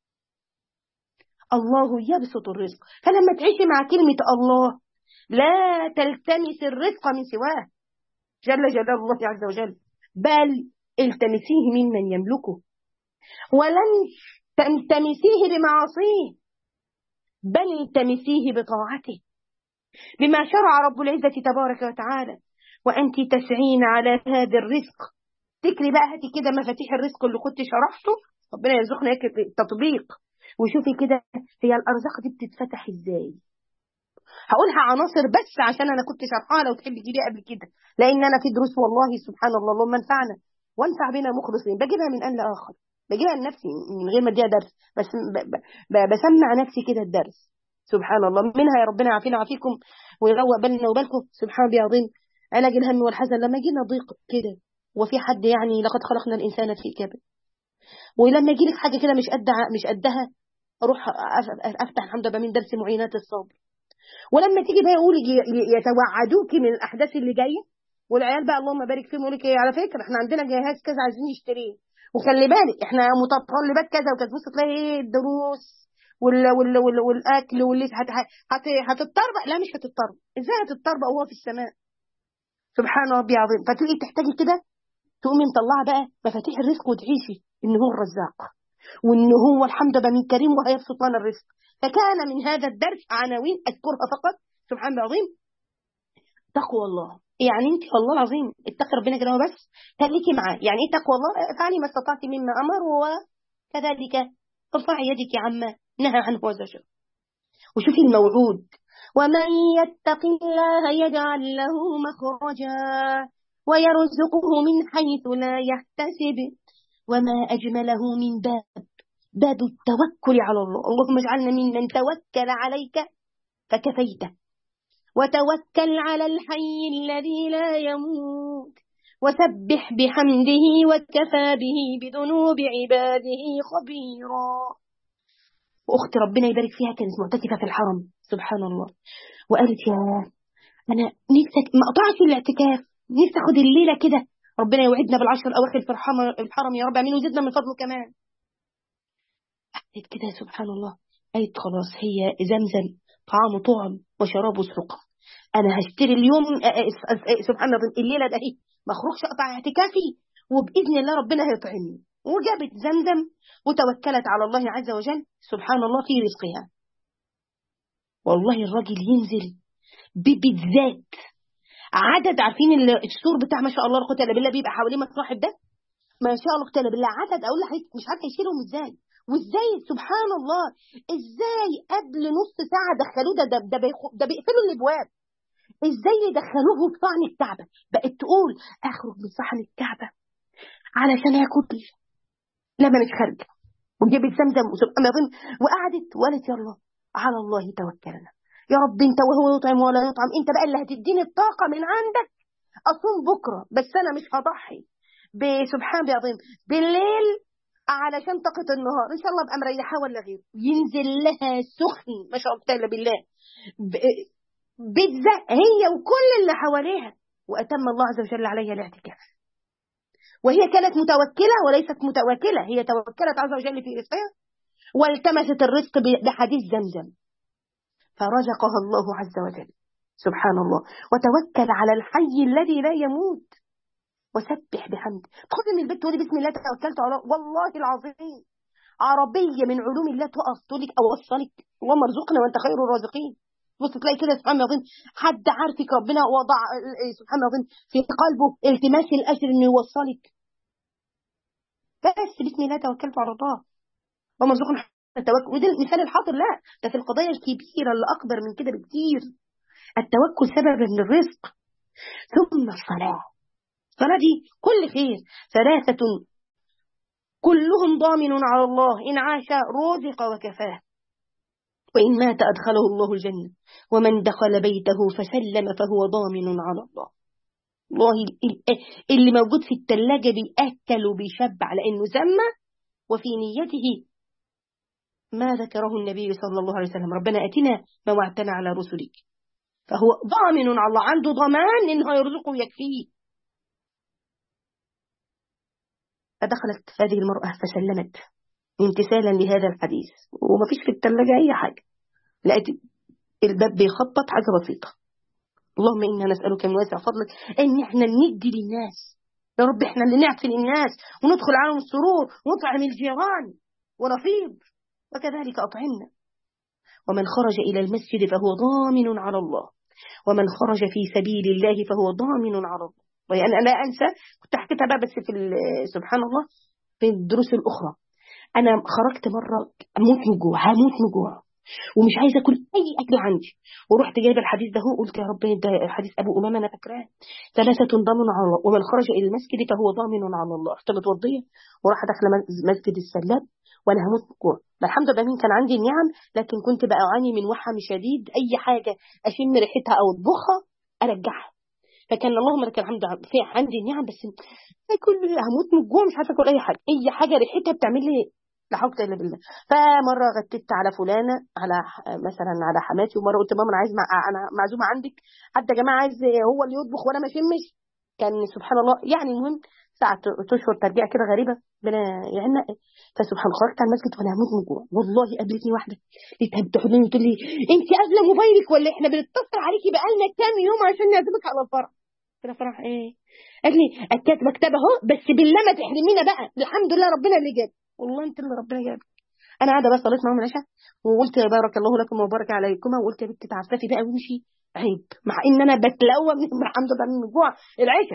الله يبسط الرزق. فلما تعيشي مع كلمة الله لا تلتمس الرزق من سواه جل جلال الله عز وجل، بل التمسيه ممن يملكه، ولن تلتمسيه بمعاصيه بل التمسيه بطاعته بما شرع رب العزة تبارك وتعالى. وأنت تسعين على هذا الرزق. تكري بقى، هاتي كده مفاتيح الرزق اللي كنت شرحته، ربنا يرزقنا هيك تطبيق، وشوفي كده هي الأرزاق دي بتتفتح ازاي. هقولها عناصر بس عشان انا كنت شرحها لو تحبي تجيبيها قبل كده، لان انا في دروس والله سبحان الله اللهم انفعنا وانفع بنا مخلصين بجيبها من ان لاخر، بجيبها لنفسي من غير ما اديها درس، بس ب ب ب بسمع نفسي كده الدرس. سبحان الله. منها يا ربنا يعافينا ويعافيكم ويروق بالنا وبالكم. سبحان الله العظيم. علاج الهم والحزن لما جينا ضيق كده وفي حد يعني لقد خلقنا الانسان في كبد، ولما يجي لك حاجه كده مش قد مش قدها اروح افتح الحمد لله من درس معينات الصبر. ولما تيجي بقى يقول يتوعدوكي من الاحداث اللي جايه، والعيال بقى اللهم بارك فيهم يقول لك ايه على فكره احنا عندنا جهاز كذا عايزين نشتريه، وخلي بالك احنا متطلبات كذا وكذا. بص تلاقي ايه الدروس وال وال وال والاكل واللي هت هت هتضطربق. لا مش هتضطربق. ازاي هتضطربق وهو في السماء؟ سبحان ربي العظيم. فتلاقي تحتاجي كده تقومي مطلعه بقى مفاتيح الرزق وتعيشي ان هو الرزاق وان هو الحمد لله من كريم وهيبسط لنا الرزق. فكان من هذا الدرس عناوين اذكرها فقط. سبحان الله العظيم. تقوى الله، يعني انت والله العظيم اتقي ربنا كده وبس، خليكي معاه. يعني ايه تقوى الله؟ افعلي ما استطعتي مما امر، وكذلك ارفعي يدك عما نهى عنه وزجر. وشوفي الموعود، ومن يتق الله يجعل له مخرجا ويرزقه من حيث لا يحتسب وما أجمله من باب باب التوكل على الله. اللهم اجعلنا ممن توكل عليك فكفيته، وتوكل على الحي الذي لا يموت، وسبح بحمده وكفى به بذنوب عباده خبيرا. وأختي ربنا يبارك فيها كانت معتكفة في الحرم سبحان الله، وقالت يا أنا نفسي ما أقطعش الاعتكاف، نفسي أخد الليلة كده، ربنا يوعدنا بالعشر الأواخر في الحرم يا رب، امين، وزدنا من فضله كمان. قالت كده سبحان الله، قالت خلاص هي زمزم طعام طعم وشراب سقم، انا هشتري اليوم سبحان الله الليله ده ايه ما اخرجش اقطع اعتكافي، وباذن الله ربنا هيطعمني. وجابت زمزم وتوكلت على الله عز وجل سبحان الله في رزقها. والله الراجل ينزل بالذات عدد، عارفين السور بتاع ما شاء الله لا قوه الا بالله بيبقى حواليه مصاحب ده، ما شاء الله الا بالله عدد، اقول لك مش عارفه يشيلهم ازاي. وازاي سبحان الله ازاي قبل نص ساعه دخلوه ده ده ده, بيخ- ده بيقفلوا الابواب، ازاي يدخلوه في صحن الكعبه، بقت تقول اخرج من صحن الكعبه علشان اكل، لا ما مش خارجه، وجابت زمزم وسبحان الله وقعدت وقالت يلا على الله توكلنا يا رب، انت وهو يطعم ولا يطعم، انت بقى اللي هتديني الطاقه من عندك اصوم بكره، بس انا مش هضحي بسبحان الله بالليل علشان طاقه النهار، ان شاء الله ابقى مريحه ولا غيره. ينزل لها سخن ما شاء الله تعالى بالله بتزق هي وكل اللي حواليها، واتم الله عز وجل عليها الاعتكاف. وهي كانت متوكله وليست متواكله، هي توكلت عز وجل في رزقها والتمست الرزق بحديث زمزم، فرزقها الله عز وجل سبحان الله. وتوكل على الحي الذي لا يموت وسبح بحمد. تخرج من البيت تقولي بسم الله توكلت على الله، والله العظيم عربيه من علوم الله تقف تقول لك اوصلك اللهم ارزقنا وانت خير الرازقين. بص تلاقي كده سبحان الله حد عارفك ربنا وضع سبحان الله في قلبه التماس الاجر انه يوصلك، بس بسم الله توكلت على الله اللهم ارزقنا التوكل. وده المثال الحاضر، لا ده في القضايا الكبيره اللي اكبر من كده بكتير. التوكل سبب للرزق. ثم الصلاه، الصلاه دي كل خير. ثلاثه كلهم ضامن على الله، إن عاش رزق وكفاه، وإن مات أدخله الله الجنة، ومن دخل بيته فسلم فهو ضامن على الله. والله اللي موجود في الثلاجة بيأكل وبيشبع لأنه سمى وفي نيته ما ذكره النبي صلى الله عليه وسلم، ربنا أتنا ما وعدتنا على رسلك، فهو ضامن على الله، عنده ضمان إنه يرزقه ويكفيه. فدخلت هذه المرأة فسلمت امتثالا لهذا الحديث، وما فيش في الثلاجة أي حاجة، لقيت الباب بيخبط حاجة بسيطة. اللهم إنا نسألك من واسع فضلك إن إحنا ندي للناس يا رب، إحنا اللي نعطي للناس وندخل عليهم السرور ونطعم الجيران ونفيض، وكذلك أطعمنا. ومن خرج إلى المسجد فهو ضامن على الله، ومن خرج في سبيل الله فهو ضامن على الله. وأنا لا أنسى كنت حكيتها بقى بس في سبحان الله في الدروس الأخرى، أنا خرجت مرة أموت من جوع، هموت من جوع ومش عايزه اكل اي اكل عندي، ورحت جايبه الحديث ده هو، قلت يا رب ده حديث ابو امامه انا فاكراه، ثلاثه ضامن على الله ومن خرج الى المسجد فهو ضامن على الله. رحت متوضيه وراح داخله مسجد السلاب وانا هموت من الجوع. الحمد لله مين كان عندي النعم، لكن كنت بقى اعاني من وحم شديد، اي حاجه اشم ريحتها او اطبخها ارجعها، فكان اللهم لك الحمد في عندي النعم، بس كل هموت من الجوع مش عارفه اكل اي حاجه، اي حاجه ريحتها بتعمل لي لا حول الا بالله. فمره غتت على فلانه على مثلا على حماتي، ومره قلت ماما انا عايز مع... انا معزومه عندك، حد يا جماعه عايز هو اللي يطبخ وانا ما اشمش، كان سبحان الله يعني. المهم ساعه تشهر ترجع كده غريبه بلا يعني، فسبحان الله خرجت على المسجد وانا هموت من الجوع، والله قابلتني واحده لقيتها بتحضني وتقول لي انت قافله موبايلك ولا احنا بنتصل عليكي بقالنا كام يوم عشان نعزمك على الفرح. قلت لها فرح ايه؟ قالت لي الكاتبه كتاب اهو، بس بالله ما تحرمينا بقى، الحمد لله ربنا اللي جاب، والله انت اللي ربنا جاب. انا قاعده بس صليت معاهم العشاء وقلت بارك الله لكم وبارك عليكما، وقلت يا بنت تعففي بقى وامشي، عيب مع ان انا بتلوى من الحمد لله من الجوع العشاء.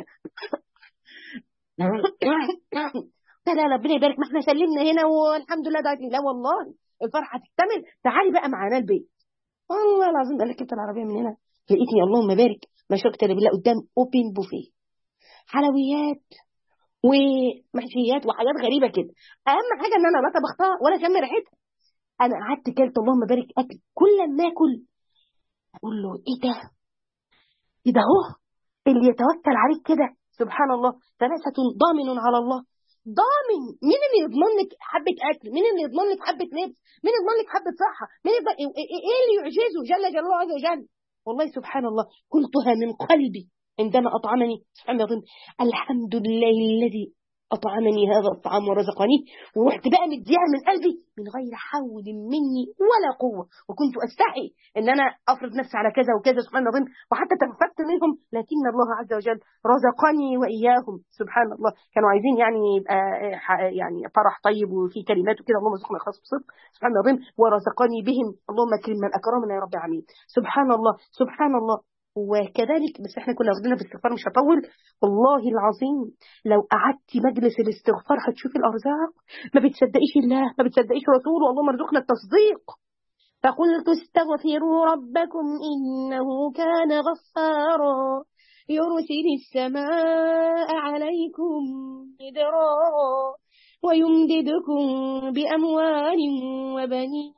لا لا ربنا يبارك، ما احنا سلمنا هنا والحمد لله دعيت لي، لا والله الفرحه تكتمل، تعالي بقى معانا البيت. والله العظيم انا ركبت العربيه من هنا لقيتني اللهم بارك ما شربت الا بالله قدام اوبن بوفيه، حلويات ومحشيات وحاجات غريبه كده. اهم حاجه ان انا لا طبختها ولا شم ريحتها. انا قعدت كلت اللهم بارك اكل، كل ما اكل اقول له ايه ده، ايه ده اهو اللي يتوكل عليك كده سبحان الله ثلاثه ضامن على الله. ضامن، مين اللي يضمن لك حبه اكل؟ مين اللي يضمن لك حبه لبس؟ مين يضمن لك حبه صحه؟ مين يضمن... ايه إيه اللي يعجزه جل جلاله عز وجل؟ والله سبحان الله قلتها من قلبي عندما اطعمني سبحان الله. الحمد لله الذي أطعمني هذا الطعام ورزقني، ورحت بقى مديها من قلبي من غير حول مني ولا قوة. وكنت أستحي إن أنا أفرض نفسي على كذا وكذا سبحان الله، وحتى تنفذت منهم، لكن الله عز وجل رزقني وإياهم سبحان الله. كانوا عايزين يعني يبقى يعني فرح طيب وفي كلمات وكده، اللهم ارزقنا خاص بصدق سبحان الله، ورزقني بهم، اللهم اكرم من أكرمنا يا رب العالمين سبحان الله سبحان الله. وكذلك بس احنا كنا واخدينها في الاستغفار، مش هطول والله العظيم. لو قعدتي مجلس الاستغفار هتشوفي الارزاق. ما بتصدقيش الله، ما بتصدقيش رسوله، اللهم ارزقنا التصديق. فقلت استغفروا ربكم انه كان غفارا يرسل السماء عليكم مدرارا ويمددكم باموال وبنين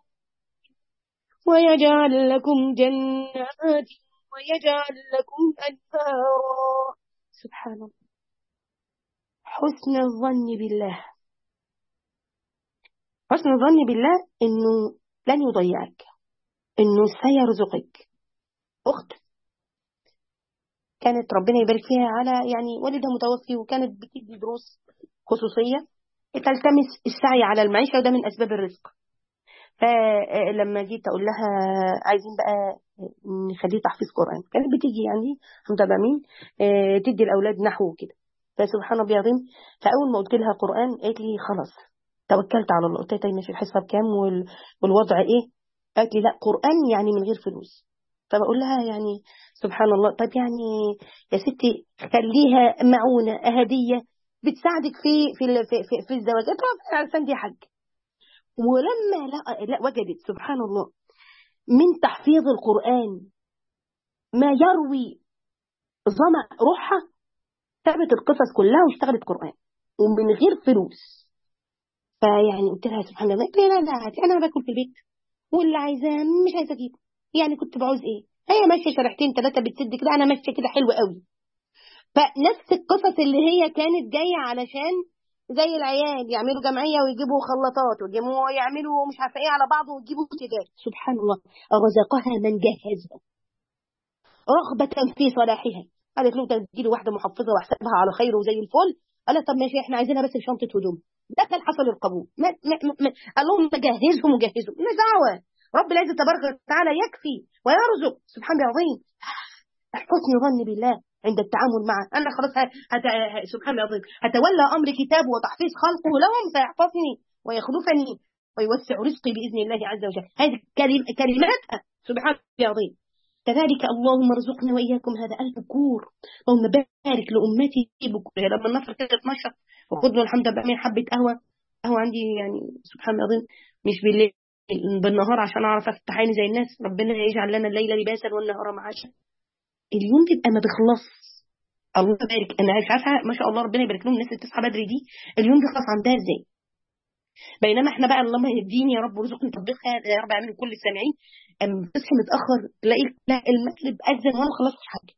ويجعل لكم جنات ويجعل لكم أنهارا. سبحان الله. حسن الظن بالله، حسن الظن بالله إنه لن يضيعك، إنه سيرزقك. أخت كانت ربنا يبارك فيها على يعني والدها متوفي، وكانت بتدي دروس خصوصية تلتمس السعي على المعيشة، وده من أسباب الرزق. فلما جيت اقول لها عايزين بقى نخليه تحفيظ قران، كانت بتيجي يعني الحمد لله مين تدي الاولاد نحو كده. فسبحان الله العظيم، فاول ما قلت لها قران قالت لي خلاص توكلت على الله. قلت لها طيب ماشي الحصه بكام والوضع ايه؟ قالت لي لا قران يعني من غير فلوس. فبقول لها يعني سبحان الله طيب يعني يا ستي خليها معونه هديه بتساعدك في في في, في, في الزواج. طبعا عشان دي حاج. ولما لا, لا وجدت سبحان الله من تحفيظ القرآن ما يروي ظمأ روحها، سابت القصص كلها واشتغلت قرآن ومن غير فلوس. فيعني قلت لها سبحان الله لا لا عادي، انا باكل في البيت واللي عايزاه مش عايزه اجيب، يعني كنت بعوز ايه؟ هي ماشيه شريحتين ثلاثه بتسد كده، انا ماشيه كده حلوه قوي. فنفس القصص اللي هي كانت جايه علشان زي العيال يعملوا جمعية ويجيبوا خلاطات ويجيبوا يعملوا مش عارفة ايه على بعض ويجيبوا تجار. سبحان الله رزقها من جهزها رغبة في صلاحها. قالت له تجيلي واحدة محفظة واحسبها على خير وزي الفل. قال طب ماشي احنا عايزينها بس بشنطة هدوم. دخل حصل القبول. ما ما ما قال لهم جهزهم وجهزهم، مش دعوة. رب العزة تبارك وتعالى يكفي ويرزق سبحان الله العظيم. حسن ظن بالله عند التعامل معه. أنا خلاص هت... سبحان الله العظيم هتولى أمر كتابه وتحفيظ خلقه لهم، سيحفظني ويخلفني ويوسع رزقي بإذن الله عز وجل. هذه كلم... كلماتها سبحان الله العظيم. كذلك اللهم ارزقنا وإياكم هذا البكور. اللهم بارك لأمتي بكور. لما النفر كده اتنشط وخذ له الحمد لله من حبة قهوة. قهوة عندي يعني سبحان الله العظيم مش بالليل، بالنهار عشان أعرف أفتح عيني زي الناس. ربنا يجعل لنا الليل لباسا والنهار معاشا. اليوم تبقى ما بيخلص. الله يبارك. انا مش عارفه ما شاء الله ربنا يبارك لهم الناس اللي بتصحى بدري دي، اليوم بيخلص عندها ازاي؟ بينما احنا بقى اللهم يهديني يا رب وارزقني تطبيقها يا رب اعمل كل السامعين. اما تصحي متاخر تلاقي لا المغرب اذن وانا ما خلصتش حاجه،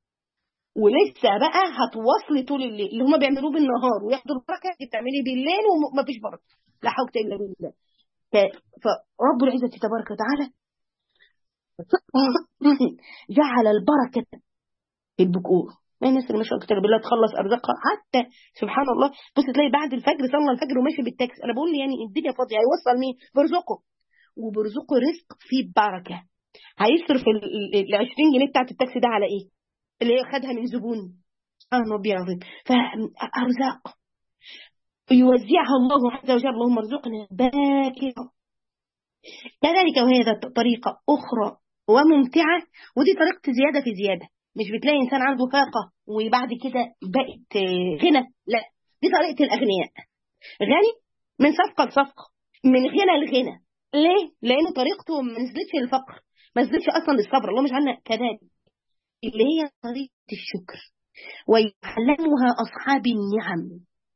ولسه بقى هتواصلي طول الليل اللي هم بيعملوه بالنهار وياخدوا البركه دي بتعملي بالليل وما فيش بركه. لا حول الا بالله. فرب العزه تبارك وتعالى جعل البركه في البكور. ما الناس اللي ماشيه اكتر بالله تخلص ارزاقها حتى سبحان الله. بص تلاقي بعد الفجر صلى الفجر وماشي بالتاكسي. انا بقول يعني الدنيا فاضيه، هيوصل مين؟ برزقه. وبرزقه رزق فيه بركه. هيصرف ال عشرين جنيه بتاعت التاكسي ده على ايه؟ اللي هي خدها من زبون. سبحان ربي العظيم. فارزاق يوزعها الله عز وجل. اللهم ارزقنا باكرا. كذلك وهي طريقه اخرى وممتعه، ودي طريقه زياده في زياده. مش بتلاقي إنسان عنده طاقة وبعد كده بقت غنى، لا دي طريقة الأغنياء. غني من صفقة لصفقة، من غنى لغنى. ليه؟ لأن طريقته ما نزلتش للفقر، ما نزلتش أصلا للصبر. الله مش عنا كذلك، اللي هي طريقة الشكر ويعلمها أصحاب النعم.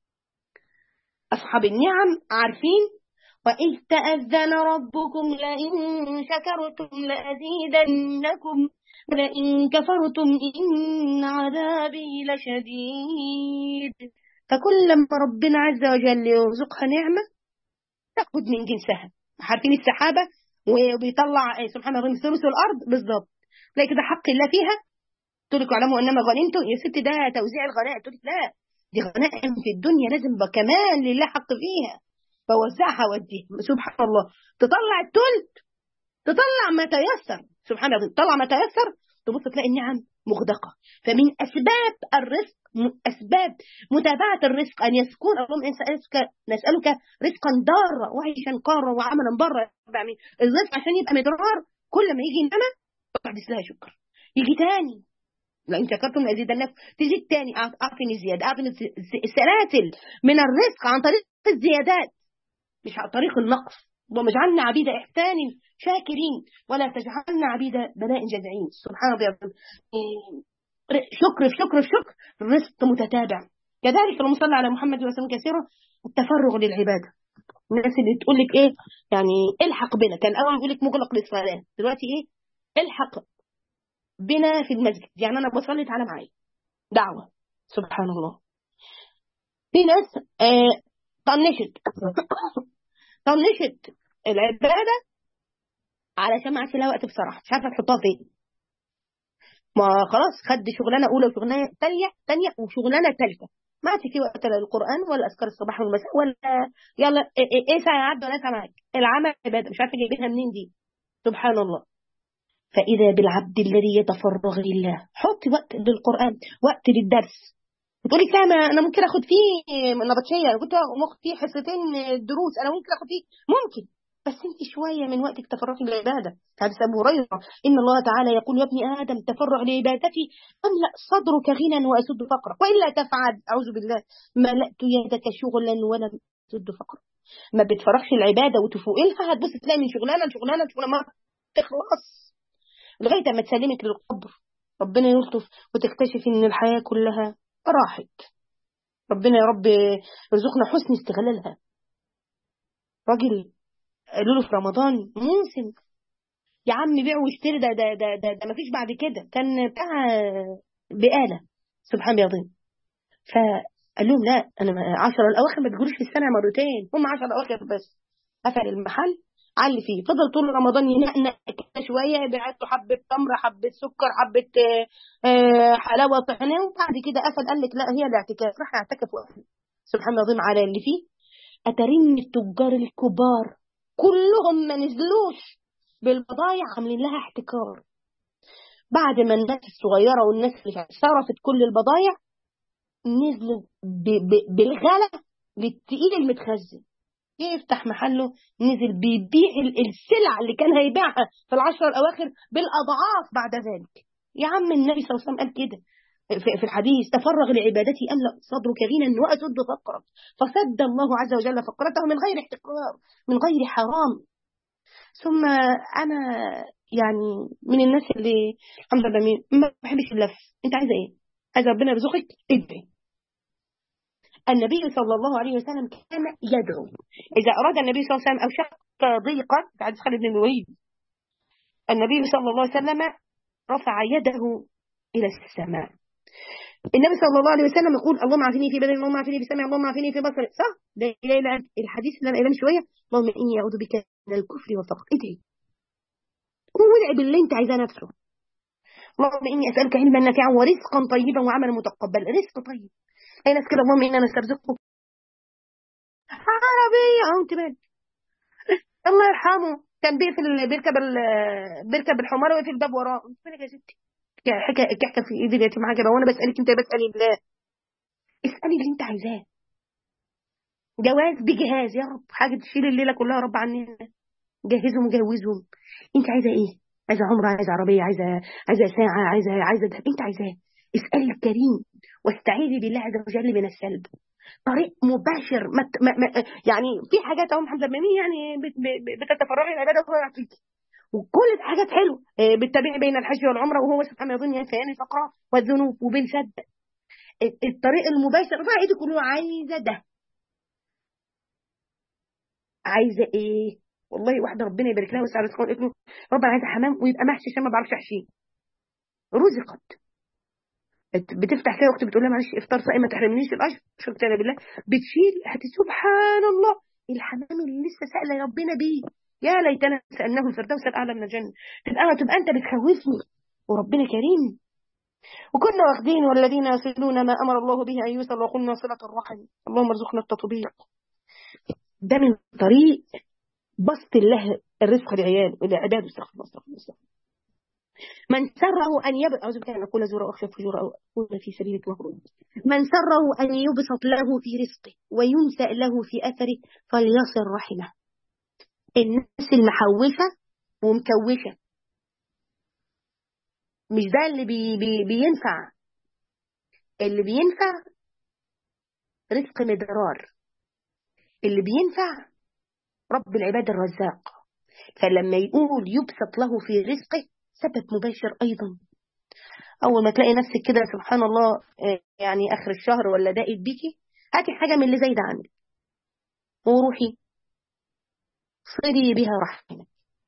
أصحاب النعم عارفين. وإذ تأذن ربكم لئن شكرتم لأزيدنكم ولئن كفرتم إن عذابي لشديد. فكل لما ربنا عز وجل يرزقها نعمة تأخذ من جنسها. عارفين السحابة وبيطلع سبحان الله ثلث الأرض بالظبط، تلاقي كده حق الله فيها. تقول لك اعلموا انما غنمتم يا ست، ده توزيع الغنائم. تقول لك لا، دي غنائم في الدنيا لازم كمان لله حق فيها، فوزعها وديها. سبحان الله، تطلع الثلث، تطلع ما تيسر. سبحان الله، تطلع ما تيسر، تبص تلاقي النعم مغدقة. فمن أسباب الرزق، أسباب متابعة الرزق أن يكون اللهم نسألك نسألك رزقا دارا وعيشا قارا وعملا برا. يعني الرزق عشان يبقى مدرار كل ما يجي إنما تحدث لها شكر. يجي تاني لئن شكرتم لأزيدنكم، تزيد تاني أعطني زيادة، أعطني السلاسل من الرزق عن طريق الزيادات مش عن طريق النقص. اللهم اجعلنا عبيد إحسان شاكرين ولا تجعلنا عبيد بلاء جزعين. سبحان الله، شكر في شكر في شكر، الرزق متتابع. كذلك اللهم صل على محمد وسلم كثيرا. التفرغ للعبادة، الناس اللي تقول لك ايه يعني الحق بنا، كان الاول يقول لك مغلق للصلاه، دلوقتي ايه الحق بنا في المسجد، يعني انا بصلي تعالى معايا، دعوه. سبحان الله. في ناس آه طنشت طنشت العباده علشان ما عادش لها وقت بصراحه، مش عارفه تحطها فين. ما خلاص خد شغلانه اولى وشغلانه ثانيه ثانيه وشغلانه ثالثه، ما عادش في وقت لا للقران ولا اذكار الصباح والمساء ولا يلا ايه, إيه, إيه ساعه عدى ولا ساعه معاك. العمل عباده مش عارفه جايبينها منين دي. سبحان الله. فإذا بالعبد الذي يتفرغ لله، حط وقت للقرآن، وقت للدرس. بتقولي لا ما أنا ممكن أخد فيه نبطشية، أنا كنت أخد فيه حصتين دروس، أنا ممكن أخد فيه، ممكن، بس أنت شوية من وقتك تفرغي للعبادة. حديث أبو هريرة إن الله تعالى يقول يا ابن آدم تفرغ لعبادتي أملأ صدرك غنى وأسد فقرك، وإلا تفعل أعوذ بالله ملأت يدك شغلا ولم أسد فقرك. ما بتفرغش العبادة وتفوق لها هتبص تلاقي من شغلانة لشغلانة لشغلانة ما تخلص لغاية ما تسلمك للقبر، ربنا يلطف وتكتشف ان الحياة كلها راحت. ربنا يا رب يرزقنا حسن استغلالها. راجل قالوا له في رمضان موسم يا عم بيع واشتري، ده ده ده ده, ده مفيش بعد كده، كان بتاع بقالة. سبحان الله العظيم. فقال لهم لا انا عشر الاواخر ما تجروش في السنة مرتين، هم عشر الاواخر بس. قفل المحل علي فيه، فضل طول رمضان ينقنق كده شويه، بعت له حبه تمر حبه سكر حبه آه حلاوه طحينه، وبعد كده قفل قال لك لا هي الاعتكاف، راح يعتكف وقفل. سبحان الله العظيم على اللي فيه. اترين التجار الكبار كلهم ما نزلوش بالبضايع، عاملين لها احتكار. بعد ما الناس الصغيره والناس اللي صرفت كل البضايع نزلوا بالغلا للتقيل المتخزن، يفتح محله نزل بيبيع السلع اللي كان هيبيعها في العشر الأواخر بالأضعاف بعد ذلك. يا عم النبي صلى الله عليه وسلم قال كده في الحديث تفرغ لعبادتي أملأ صدرك غنى وأسد فقرك، فسد الله عز وجل فقرته من غير احتقار من غير حرام. ثم أنا يعني من الناس اللي الحمد لله ما بحبش اللف. أنت عايزة إيه؟ عايزة ربنا يرزقك ادعي. النبي صلى الله عليه وسلم كان يدعو إذا أراد النبي صلى الله عليه وسلم أو شق ضيقا، في حديث خالد بن الوليد النبي صلى الله عليه وسلم رفع يده إلى السماء. النبي صلى الله عليه وسلم يقول اللهم عافني في بدني، اللهم عافني في سمعي، اللهم عافني في بصري، صح؟ ده الحديث اللي أنا قايله شوية، اللهم إني أعوذ بك من الكفر والفقر. ادعي وادعي باللي أنت عايزاه نفسه. اللهم إني أسألك علما نافعا ورزقا طيبا وعملا متقبلا. رزق طيب، أي ناس كده اللهم إنا نسترزقك عربية أو تبان الله يرحمه كان بيقفل بيركب بيركب الحمار ويقفل الباب وراه. فينك يا ستي؟ حكايه كحكه في ايدي دلوقتي معاك كده، وانا بسالك انت بسالي الله. اسالي اللي انت عايزاه. جواز بجهاز يا رب، حاجه تشيل الليله كلها يا رب عننا. جهزهم جوزهم. انت عايزه ايه؟ عايزه عمره، عايزه عربيه، عايزه عايزه ساعه، عايزه عايزه ده انت عايزاه. اسالي الكريم واستعيذي بالله عز وجل من السلب. طريق مباشر ما ما ما يعني في حاجات اهو محمد لمامي يعني بتتفرغي العباده وهو يعطيكي، وكل حاجات حلوه بالتبع بين الحج والعمره، وهو سبحانه يظن ينفيان الفقراء والذنوب وبنصدق الطريق المباشر. فايدي كله عايزه ده عايزه ايه؟ والله واحده ربنا يبارك لها ويسع رزقها قالت له رب انا عايزه حمام ويبقى محشي عشان ما بعرفش احشيه. رزقت. بتفتح كده اختي بتقول لها معلش افطار صائم ما تحرمنيش الاجر، شكرا لله بالله. بتشيل هتي سبحان الله الحمام اللي لسه سائله ربنا بيه. يا ليتنا سالناه الفردوس الاعلى من الجنه. تبقى تبقى انت بتخوفني وربنا كريم. وكنا واخدين والذين يصلون ما امر الله به ان يوصل وقلنا صله الرحم. اللهم ارزقنا التطبيق. ده من طريق بسط الله الرزق لعياله ولعباده. استغفر الله استغفر الله. من سره أن يبسط أعوذ بالله أن أقول زورا أخشى فجورا أو أقول في سبيلك مغرور. من سره أن يبسط له في رزقه وينسأ له في أثره فليصل رحمه. الناس المحوشة ومكوشة مش ده اللي بي بي بينفع. اللي بينفع رزق مدرار. اللي بينفع رب العباد الرزاق. فلما يقول يبسط له في رزقه سبب مباشر أيضا. أول ما تلاقي نفسك كده سبحان الله يعني آخر الشهر ولا دائت بيكي هاتي حاجة من اللي زي ده عندك وروحي صلي بها رحمك.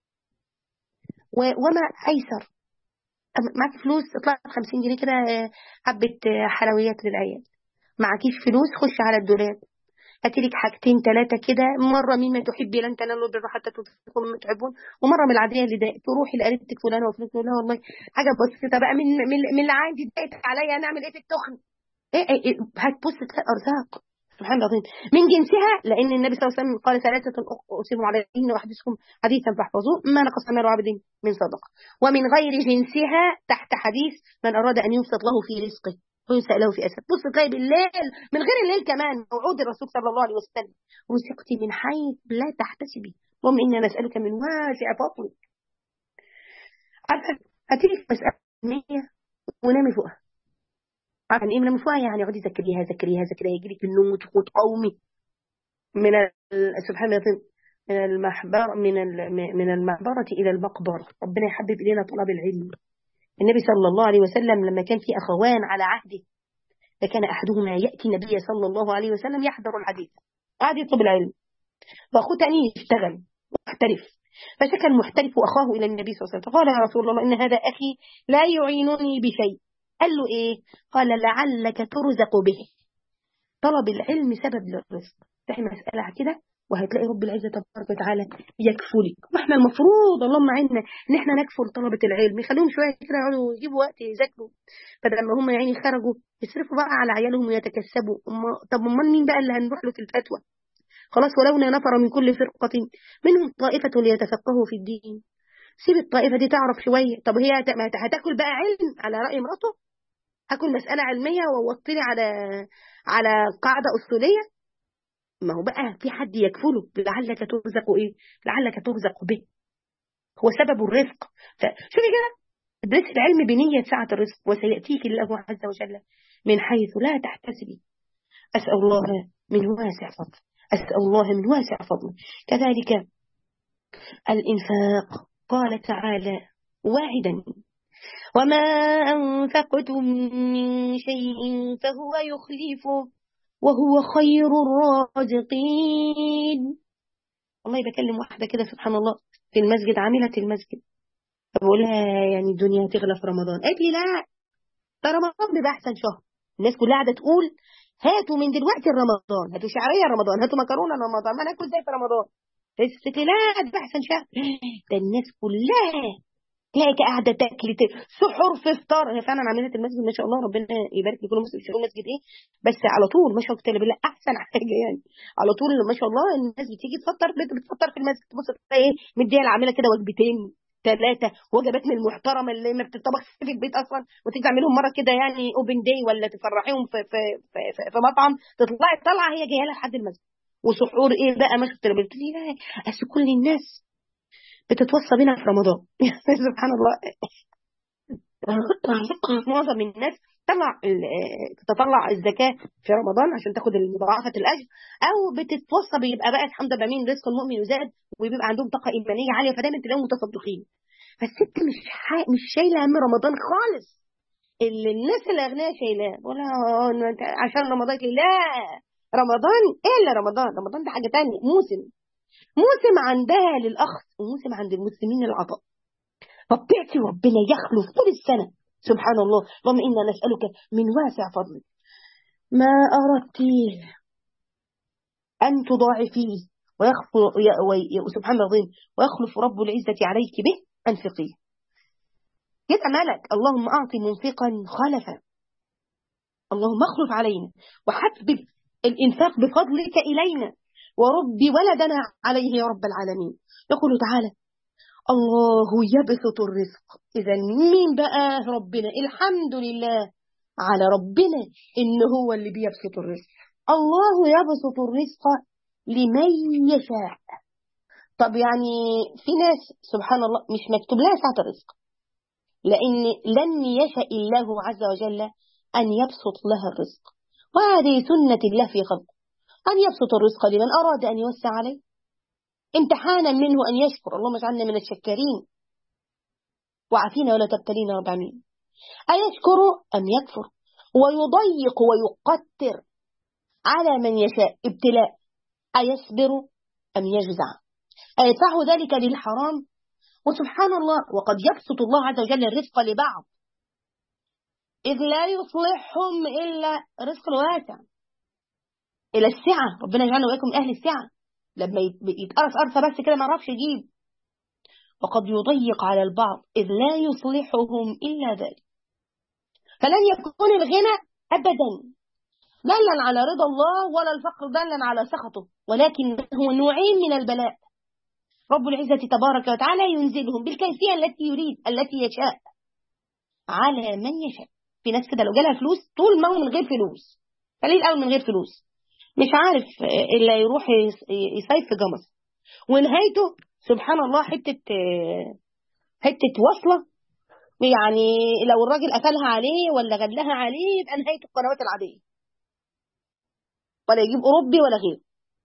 وما أيسر معك فلوس اطلع خمسين جنيه كده حبة حلويات للعيال. معكيش فلوس خش على الدولاب هاتي لك حاجتين ثلاثة كده مرة مما تحبي لن تنالوا البر حتى تنفقوا مما تحبون ومرة من العادية اللي ضايقت تروحي لقريبتك فلانة وفلانة تقول لها والله حاجة بسيطة بقى من من, من اللي عندي ضايقت عليا نعمل ايه في التخن. ايه ايه, إيه هتبص تلاقي ارزاق سبحان الله من جنسها. لان النبي صلى الله عليه وسلم قال ثلاثه اقسم عليهن واحدثكم حديثا فاحفظوه ما نقص مال عبد من صدقه. ومن غير جنسها تحت حديث من اراد ان يبسط له في رزقه وينسأ له في اسد. بص تلاقي بالليل من غير الليل كمان موعود الرسول صلى الله عليه وسلم رزقتي من حيث لا تحتسبي اللهم انا نسالك من واسع فضلك. عارفه هتيجي مساله مية ونامي فوقها. عارفه ايه من فوقها؟ يعني اقعدي ذاكريها ذاكريها ذاكريها يجي لك النوم وتقومي من سبحان الله من المحبر من من المحبرة إلى المقبرة. ربنا يحبب إلينا طلب العلم. النبي صلى الله عليه وسلم لما كان في أخوان على عهده فكان أحدهما يأتي النبي صلى الله عليه وسلم يحضر الحديث قاعد يطلب العلم وأخوه تاني يشتغل محترف. فشكى المحترف أخاه إلى النبي صلى الله عليه وسلم فقال يا رسول الله إن هذا أخي لا يعينني بشيء. قال له إيه؟ قال لعلك ترزق به. طلب العلم سبب للرزق. تحي مسألة كده وهتلاقي رب العزة تبارك وتعالى يكفلك. واحنا المفروض اللهم عنا ان احنا نكفل طلبة العلم يخليهم شوية كده يقعدوا يجيبوا وقت يذاكروا. فلما هم يعني خرجوا يصرفوا بقى على عيالهم ويتكسبوا. طب امال مين بقى اللي هنروح له في الفتوى؟ خلاص ولولا نفر من كل فرقة منهم طائفة ليتفقهوا في الدين. سيب الطائفة دي تعرف شوية. طب هي هتاكل بقى علم على رأي مراته؟ هاكل مسألة علمية ووطلي على على قاعدة أصولية؟ ما هو بقى في حد يكفله لعلك ترزق ايه؟ لعلك ترزق به. هو سبب الرزق. فشوفي كده ادرسي العلم بنية سعة الرزق وسيأتيك الله عز وجل من حيث لا تحتسبي. أسأل الله من واسع فضل أسأل الله من واسع فضل. كذلك الإنفاق قال تعالى واعدا وما أنفقتم من شيء فهو يخلفه وهو خير الرازقين. والله بكلم واحدة كده سبحان الله في المسجد عاملة المسجد بقول لها يعني الدنيا هتغلى في رمضان. قالت لي لا ده رمضان بيبقى أحسن شهر. الناس كلها قاعدة تقول هاتوا من دلوقتي رمضان هاتوا شعرية رمضان هاتوا مكرونة رمضان ما ناكل زي في رمضان. قالت لي لا ده أحسن شهر. ده الناس كلها هيك قاعده تاكل سحور في افطار. هي فعلا عملت المسجد ما شاء الله ربنا يبارك لكل مسلم في المسجد ايه بس على طول ما شاء الله بالله احسن حاجه يعني على طول ما شاء الله الناس بتيجي تفطر بتفطر في المسجد. تبص تلاقي ايه مديها العامله كده وجبتين ثلاثه وجبات من المحترمه اللي ما بتطبخش في البيت اصلا وتيجي تعملهم مره كده يعني اوبن داي ولا تفرحيهم في في في, في, في مطعم تطلعي طالعه هي جايه لها لحد المسجد. وسحور ايه بقى ما شفت بتقول لي لا اصل كل الناس بتتوصى بينا في رمضان. سبحان الله معظم الناس تطلع تطلع الزكاة في رمضان عشان تاخد مضاعفة الأجر أو بتتوصى بيبقى بقى الحمد لله مين رزق المؤمن يزاد وبيبقى عندهم طاقة إيمانية عالية فدايما تلاقيهم متصدقين. فالست مش حي... مش شايلة هم رمضان خالص. اللي الناس الأغنياء شايلاه ولا عشان رمضان لا رمضان إيه إلا رمضان. رمضان ده حاجة تانية موسم. موسم عندها للأخذ وموسم عند المسلمين العطاء. فبتعطي ربنا يخلف طول السنة. سبحان الله. اللهم إنا نسألك من واسع فضلك ما أردتيه أن تضاعفيه ويخلف سبحان الله العظيم ويخلف رب العزة عليك به أنفقيه. يدعى ملك اللهم أعط منفقا خلفا، اللهم اخلف علينا وحبب الإنفاق بفضلك إلينا ورب ولدنا عليه يا رب العالمين. يقول تعالى الله يبسط الرزق. إذا مين بقى ربنا؟ الحمد لله على ربنا إن هو اللي بيبسط الرزق. الله يبسط الرزق لمن يشاء. طب يعني في ناس سبحان الله مش مكتوب لها سعة الرزق، لأن لن يشاء الله عز وجل أن يبسط لها الرزق، وهذه سنة الله في خلقه أن يبسط الرزق لمن أراد أن يوسع عليه امتحانا منه أن يشكر. اللهم اجعلنا من الشكارين وعافينا ولا تبتلينا رب العالمين. أيشكر أم يكفر ويضيق ويقتر على من يشاء ابتلاء. أيصبر أم يجزع؟ أيدفعه ذلك للحرام؟ وسبحان الله وقد يبسط الله عز وجل الرزق لبعض إذ لا يصلحهم إلا رزق الواسع إلى السعة. ربنا يجعلنا وإياكم أهل السعة. لما يتقرص قرصة بس كده ما عرفش يجيب. وقد يضيق على البعض إذ لا يصلحهم إلا ذلك. فلن يكون الغنى أبدا دلا على رضا الله ولا الفقر دلا على سخطه، ولكن هو نوعين من البلاء رب العزة تبارك وتعالى ينزلهم بالكيفية التي يريد التي يشاء على من يشاء. في ناس كده لو جالها فلوس طول ما هو من غير فلوس، قليل قوي من غير فلوس، مش عارف إلا يروح يصيف في جمص ونهايته سبحان الله حتة حتة وصلة. يعني لو الراجل قفلها عليه ولا غدلها عليه يبقى نهاية القنوات العادية، ولا يجيب أوروبي ولا غيره،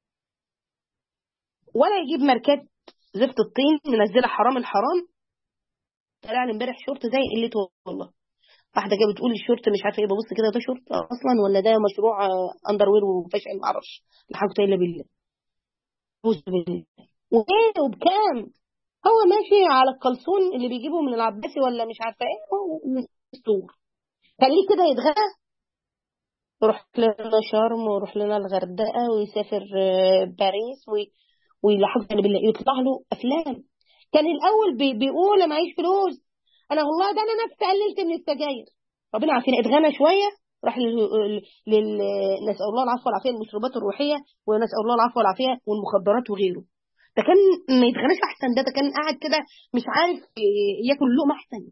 ولا يجيب ماركات زفت الطين منزلة حرام الحرام. طلع لي امبارح شورت زي قلته والله. واحدة جايه بتقول الشورت مش عارفة ايه، ببص كده ده شورت اصلا ولا ده مشروع اندر وير وفاشل ما اعرفش لا حاجة الا بالله. بوز بالله. وايه وبكام؟ هو ماشي على القلصون اللي بيجيبه من العباسي ولا مش عارفة ايه وستور. خليه كده يتغنى يروح لنا شرم ويروح لنا الغردقة ويسافر باريس ويلحق بالله يطلع له افلام. كان الاول بي بيقول معيش فلوس انا والله ده انا نفسي قللت من السجاير. ربنا عارفين اتغنى شويه راح لل... لل... نسال الله العفو والعافيه المشروبات الروحيه ونسال الله العفو والعافيه والمخدرات وغيره. ده كان ما يتغناش احسن، ده ده كان قاعد كده مش عارف ياكل لقمه احسن.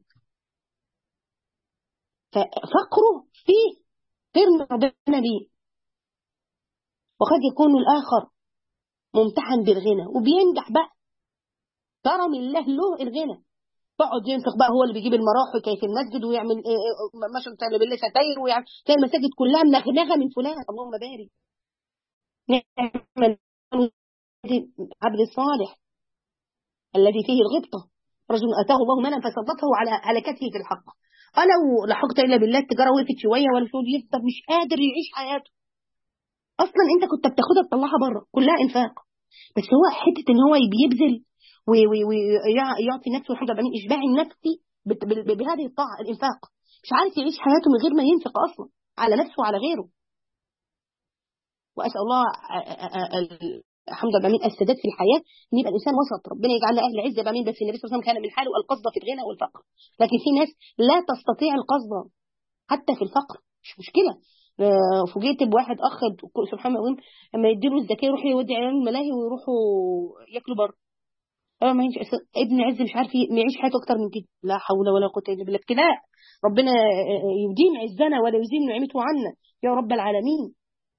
ففقره فيه خير من ربنا بيه. وقد يكون الاخر ممتحن بالغنى وبينجح بقى كرم الله له الغنى، يقعد ينفق بقى هو اللي بيجيب المراح وكيف المسجد ويعمل ما شاء الله بالله ستاير ويعمل تلاقي المساجد كلها منغنغه من فلان. اللهم بارك. نعم عبد الصالح الذي فيه الغبطه، رجل اتاه الله مالا فسلطه على هلكته في الحق. انا لا حقت الا بالله التجاره وقفت شويه ولا شو يفضل مش قادر يعيش حياته. اصلا انت كنت بتاخدها تطلعها بره كلها انفاق، بس هو حته ان هو بيبذل ويعطي نفسه الحمد لله إشباع النفسي بهذه الطاعة الإنفاق. مش عارف يعيش حياته من غير ما ينفق أصلا على نفسه وعلى غيره. وأسأل الله الحمد لله السداد في الحياة إن يبقى الإنسان وسط. ربنا يجعلنا أهل عزة بامين. بس النبي صلى الله عليه وسلم كان من حاله القصد في الغنى والفقر، لكن في ناس لا تستطيع القصد حتى في الفقر. مش مشكلة. فوجئت بواحد أخ سبحان الله لما يديله الزكاة يروح يودي عيال الملاهي ويروحوا ياكلوا بره. اه ما ينفعش ابن عز مش عارف يعيش حياته اكتر من كده. لا حول ولا قوه الا بالله. ابتلاء ربنا يديم عزنا ولا يزيم نعمته عنا يا رب العالمين.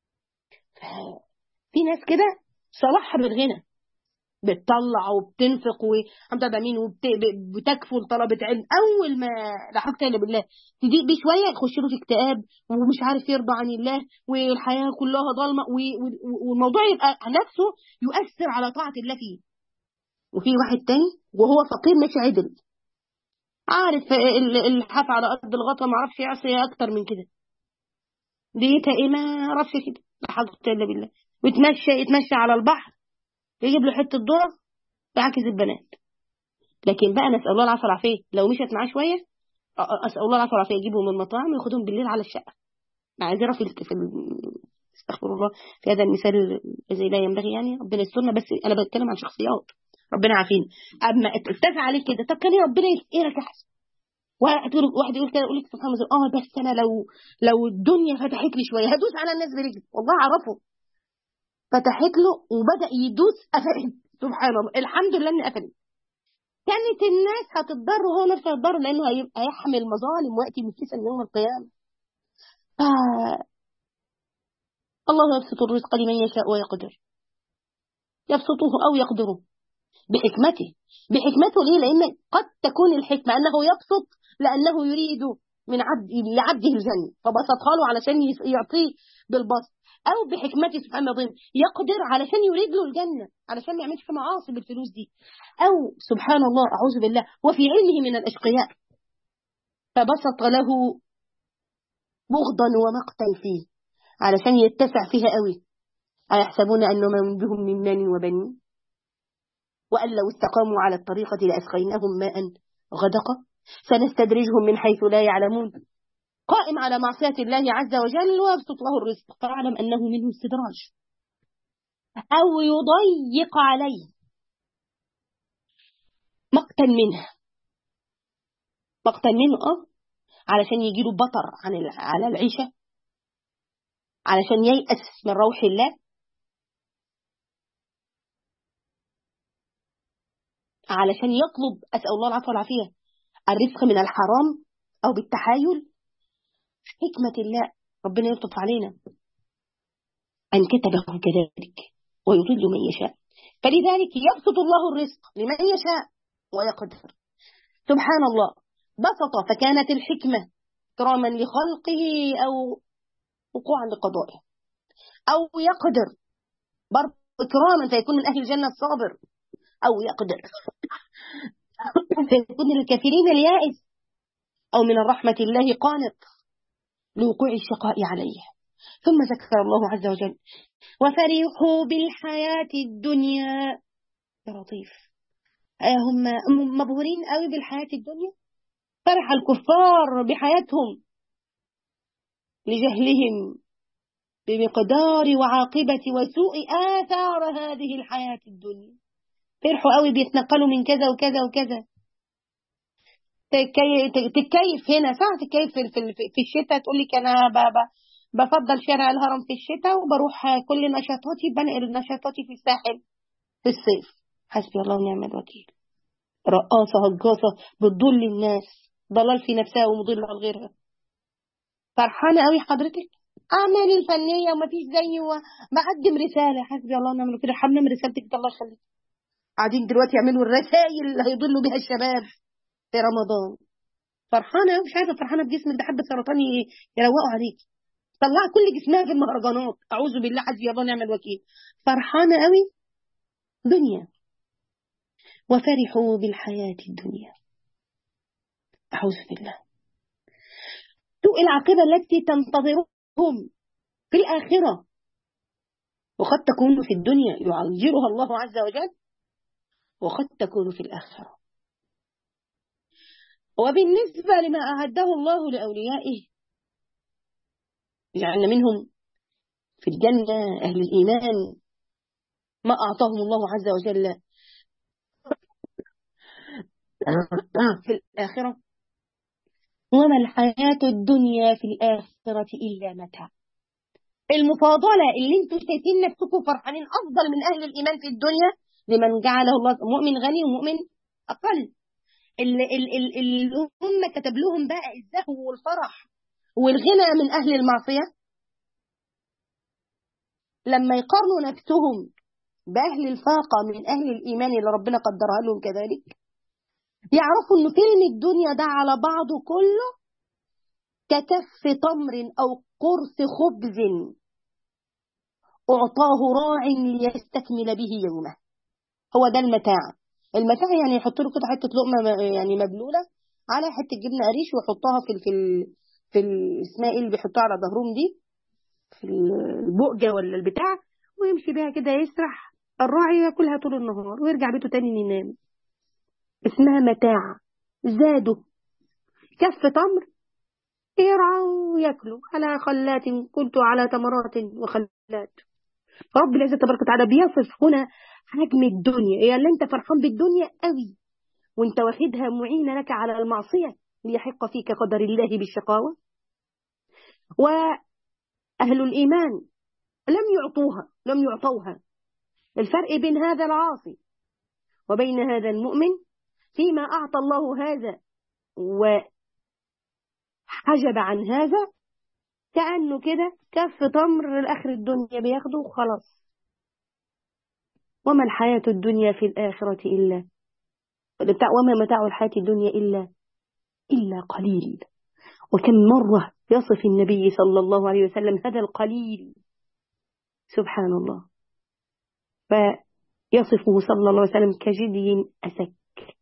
في ناس كده صلاحها بالغنى بتطلع وبتنفق وحمد لله مين وبتكفل طلبة علم. اول ما لا حول الا بالله تضيق بيه شويه يخش له في اكتئاب ومش عارف يرضى عن الله والحياه كلها ضلمه والموضوع يبقى نفسه يؤثر على طاعه الله فيه. وفي واحد تاني وهو فقير مش عدل، عارف الحف على قد الغطا ما عرفش يعصي اكتر من كده. ديتها ايه ما عرفش كده لا حول ولا بالله. ويتمشى يتمشى على البحر يجيب له حته ذره يعكس البنات. لكن بقى نسال الله العافيه والعافيه لو مشت معاه شويه، اسال الله العافيه والعافيه يجيبهم من المطاعم وياخدهم بالليل على الشقه، معذره في في استغفر الله في هذا المثال الذي لا ينبغي، يعني ربنا يسترنا، بس انا بتكلم عن شخصيات ربنا عافينا. اما اتفق عليك كده، طب كان يا ربنا يفقرك احسن. واحد يقول واحد يقول كده، يقول لك سبحان الله، اه بس انا لو لو الدنيا فتحت لي شويه هدوس على الناس برجلي. والله اعرفه فتحت له وبدا يدوس قفلت، سبحان الله الحمد لله ان قفلت. كانت الناس هتتضر وهو نفسه هيتضر، لانه هيبقى يحمل مظالم وياتي مفلسا يوم القيامه. آه الله يبسط الرزق لمن يشاء ويقدر، يبسطه او يقدره بحكمته. بحكمته ليه؟ لان قد تكون الحكمه انه يبسط لانه يريد من عبد لعبده الجنه فبسطها له علشان يعطيه بالبسط، او بحكمته سبحانه وتعالى يقدر علشان يريد له الجنه، علشان ما يعملش معاصي بالفلوس دي، او سبحان الله اعوذ بالله وفي علمه من الاشقياء فبسط له بغضا ومقتا فيه علشان يتسع فيها قوي. أيحسبون أن من بهم من مال وبنين وأن لو استقاموا على الطريقة لأسقيناهم ماء غدقا سنستدرجهم من حيث لا يعلمون. قائم على معصية الله عز وجل ويبسط له الرزق فاعلم أنه منه استدراج، أو يضيق عليه مقتا منه، مقتا منه أه علشان يجيله بطر عن على العيشة، علشان ييأس من روح الله، علشان يطلب أسأل الله العفو والعافية الرزق من الحرام أو بالتحايل. حكمة الله ربنا يلطف علينا أن كتبه كذلك ويضل من يشاء، فلذلك يبسط الله الرزق لمن يشاء ويقدر. سبحان الله بسط فكانت الحكمة كراما لخلقه أو وقوعا لقضائه، أو يقدر برضه إكراما فيكون من أهل الجنة الصابر، أو يقدر فيكون للكافرين اليائس، أو من الرحمة الله قانط لوقوع الشقاء عليه. ثم ذكر الله عز وجل وفرحوا بالحياة الدنيا. يا لطيف، هم مبهورين قوي بالحياة الدنيا. فرح الكفار بحياتهم لجهلهم بمقدار وعاقبة وسوء آثار هذه الحياة الدنيا. فرحوا قوي بيتنقلوا من كذا وكذا وكذا. تتكيف هنا صح، تتكيف في, في, في الشتاء، تقول لك أنا بفضل شارع الهرم في الشتاء وبروح كل نشاطاتي بنقل نشاطاتي في الساحل في الصيف. حسبي الله ونعم الوكيل. رقاصة هجاصة بتضل الناس ضلال في نفسها ومضلة على غيرها. فرحانة قوي حضرتك أعمالي الفنية ومفيش زيي وبقدم رسالة. حسبي الله ونعم الوكيل. حملة من رسالتك الله يخليك. قاعدين دلوقتي يعملوا الرسائل اللي هيضلوا بها الشباب في رمضان. فرحانة قوي، مش عارفة فرحانة بجسمك ده، حبة سرطان يروقوا عليك، طلع كل جسمها في المهرجانات. أعوذ بالله، حسبي الله ونعم الوكيل. فرحانة قوي دنيا. وفرحوا بالحياة الدنيا. أعوذ بالله. سوء العاقبة التي تنتظرهم في الآخرة، وقد تكون في الدنيا يعجلها الله عز وجل، وقد تكون في الآخرة. وبالنسبة لما أعده الله لأوليائه جعلنا منهم في الجنة أهل الإيمان ما أعطاهم الله عز وجل في الآخرة. وما الحياة الدنيا في الآخرة إلا متاع. المفاضلة اللي انتوا شايفين نفسكم فرحانين أفضل من أهل الإيمان في الدنيا لمن جعله الله مؤمن غني ومؤمن أقل، اللي, اللي, اللي هم كتب لهم بقى الزهو والفرح والغنى من أهل المعصية، لما يقارنوا نفسهم بأهل الفاقة من أهل الإيمان اللي ربنا قدرها لهم كذلك، يعرفوا أنه فيلم الدنيا ده على بعضه كله كتف تمر أو قرص خبز أعطاه راع ليستكمل به يومه. هو ده المتاع. المتاع يعني يحط له كده حتة لقمة يعني مبلولة على حتة جبنة قريش ويحطها في ال في ال في ال اسمها ايه اللي بيحطها على ظهرهم دي، في البؤجة ولا البتاع، ويمشي بيها كده يسرح الراعي ياكلها طول النهار ويرجع بيته تاني ينام. اسمها متاع، زاده كف تمر يرعوا وياكلوا على خلات، قلت على تمرات وخلات. رب العزة تبارك وتعالى بيصف هنا حجم الدنيا، هي اللي انت فرحان بالدنيا قوي وانت واخدها معينة لك على المعصية ليحق فيك قدر الله بالشقاوة. وأهل الإيمان لم يعطوها لم يعطوها. الفرق بين هذا العاصي وبين هذا المؤمن فيما أعطى الله هذا وحجب عن هذا، كأنه كده كف تمر لآخر الدنيا بياخده وخلاص. وما الحياة الدنيا في الآخرة إلا وما متاع الحياة الدنيا إلا إلا قليل. وكم مرة يصف النبي صلى الله عليه وسلم هذا القليل، سبحان الله، فيصفه صلى الله عليه وسلم كجدي أسك.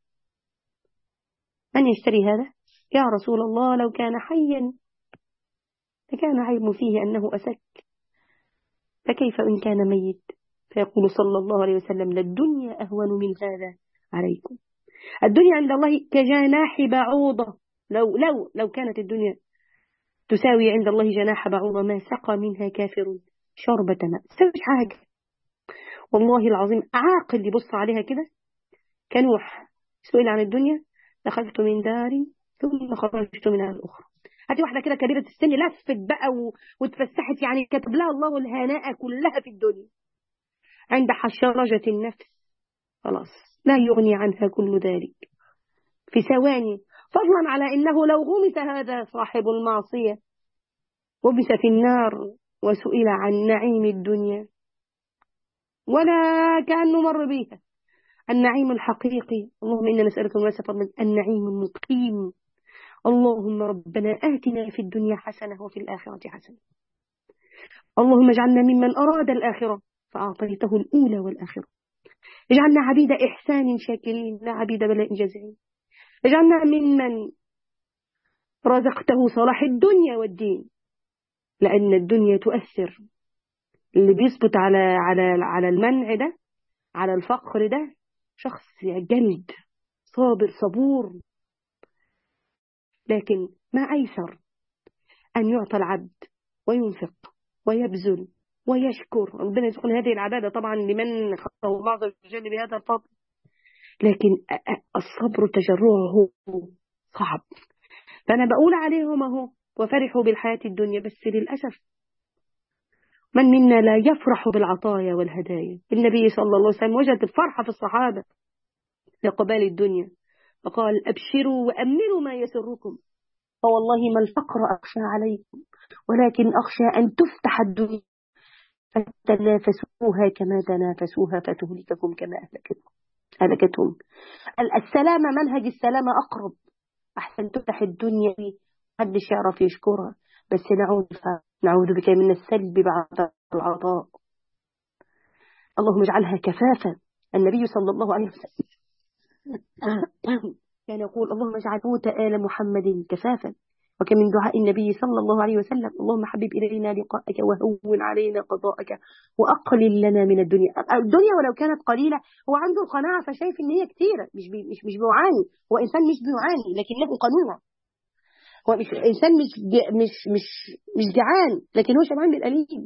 من يشتري هذا؟ يا رسول الله لو كان حيا لكان عيب فيه أنه أسك، فكيف إن كان ميت؟ فيقول صلى الله عليه وسلم للدنيا أهون من هذا عليكم. الدنيا عند الله كجناح بعوضة، لو لو لو كانت الدنيا تساوي عند الله جناح بعوضة ما سقى منها كافر شربة ماء. تسويش حاجة والله العظيم. عاقل يبص عليها كده كنوح سئل عن الدنيا دخلت من داري ثم خرجت منها الأخرى. هاتي واحدة كده كبيرة السن لفت بقى و... وتفسحت، يعني كتب لها الله الهناء كلها في الدنيا، عند حشرجة النفس خلاص لا يغني عنها كل ذلك في ثواني، فضلا على إنه لو غمس هذا صاحب المعصية وبس في النار وسئل عن نعيم الدنيا ولا كأنه مر بها. النعيم الحقيقي، اللهم إنا نسألك ونسأل فضلك، النعيم المقيم. اللهم ربنا آتنا في الدنيا حسنة وفي الآخرة حسنة. اللهم اجعلنا ممن أراد الآخرة فأعطيته الأولى والآخرة. اجعلنا عبيد إحسان شاكرين لا عبيد بلاء جازعين. اجعلنا ممن رزقته صلاح الدنيا والدين، لأن الدنيا تؤثر. اللي بيثبت على على على المنع ده، على الفقر ده، شخص جلد صابر صبور. لكن ما أيسر أن يعطى العبد وينفق ويبذل ويشكر. ربنا يسخن هذه العبادة طبعا لمن خصه الله عز وجل بهذا الفضل، لكن الصبر تجرعه صعب. فأنا بقول عليهم اهو وفرحوا بالحياة الدنيا، بس للأسف من منا لا يفرح بالعطايا والهدايا. النبي صلى الله عليه وسلم وجد الفرحة في الصحابة لقبال الدنيا، فقال أبشروا وأملوا ما يسركم، فوالله ما الفقر أخشى عليكم ولكن أخشى أن تفتح الدنيا فتنافسوها كما تنافسوها فتهلككم كما أهلكتكم هلكتهم. السلامة، منهج السلامة أقرب. أحسن تفتح الدنيا محدش يعرف يشكرها، بس نعوذ نعوذ بك من السلب بعد العطاء. اللهم اجعلها كفافا. النبي صلى الله عليه وسلم كان يقول اللهم اجعل قوت آل محمد كفافا. وكم من دعاء النبي صلى الله عليه وسلم اللهم حبب إلينا لقاءك وهون علينا قضاءك وأقلل لنا من الدنيا. الدنيا ولو كانت قليلة هو عنده قناعة فشايف إن هي كثيرة، مش بي مش مش بيعاني. هو إنسان مش بيعاني لكنه قنوع. هو مش إنسان مش مش مش مش جعان لكن هو شبعان بالقليل.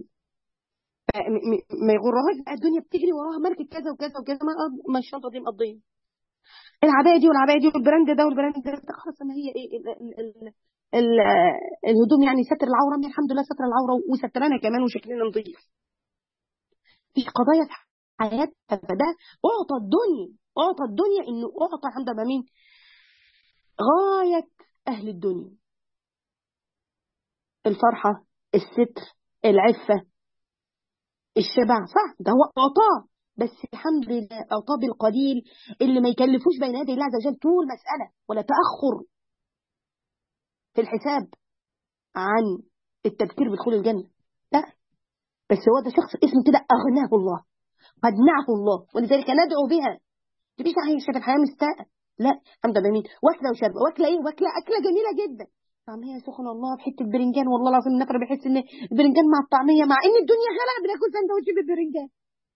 ما يغرهاش الدنيا بتجري وراها ماركة كذا وكذا وكذا، ما الشنطة دي مقضية، العباية دي والعباية دي والبراند ده والبراند ده، خلاص ما هي ايه ال ال ال ال الهدوم يعني ستر العورة، من الحمد لله ستر العورة وسترنا كمان وشكلنا نظيف. في قضايا في حياتها، فده أعطى الدنيا أعطى الدنيا إنه أعطى عند مين؟ غاية أهل الدنيا، الفرحة، الستر، العفة، الشبع، صح ده هو أعطاه، بس الحمد لله أعطاه بالقليل اللي ما يكلفوش بين يدي الله عز وجل طول مسألة ولا تأخر في الحساب عن التذكير بدخول الجنة. لا، بس هو ده شخص اسمه كده أغناه الله، قنعه الله، ولذلك ندعو بها. تبيش عايشة في الحياة مستاءة، لا الحمد لله. مين واكلة وشربة، واكلة ايه؟ واكلة أكلة جميلة جدا، طعمية سخن الله بحتة برنجان، والله العظيم النفر بيحس ان البرنجان مع الطعمية، مع ان الدنيا غلا بناكل سندوتش بالبرنجان.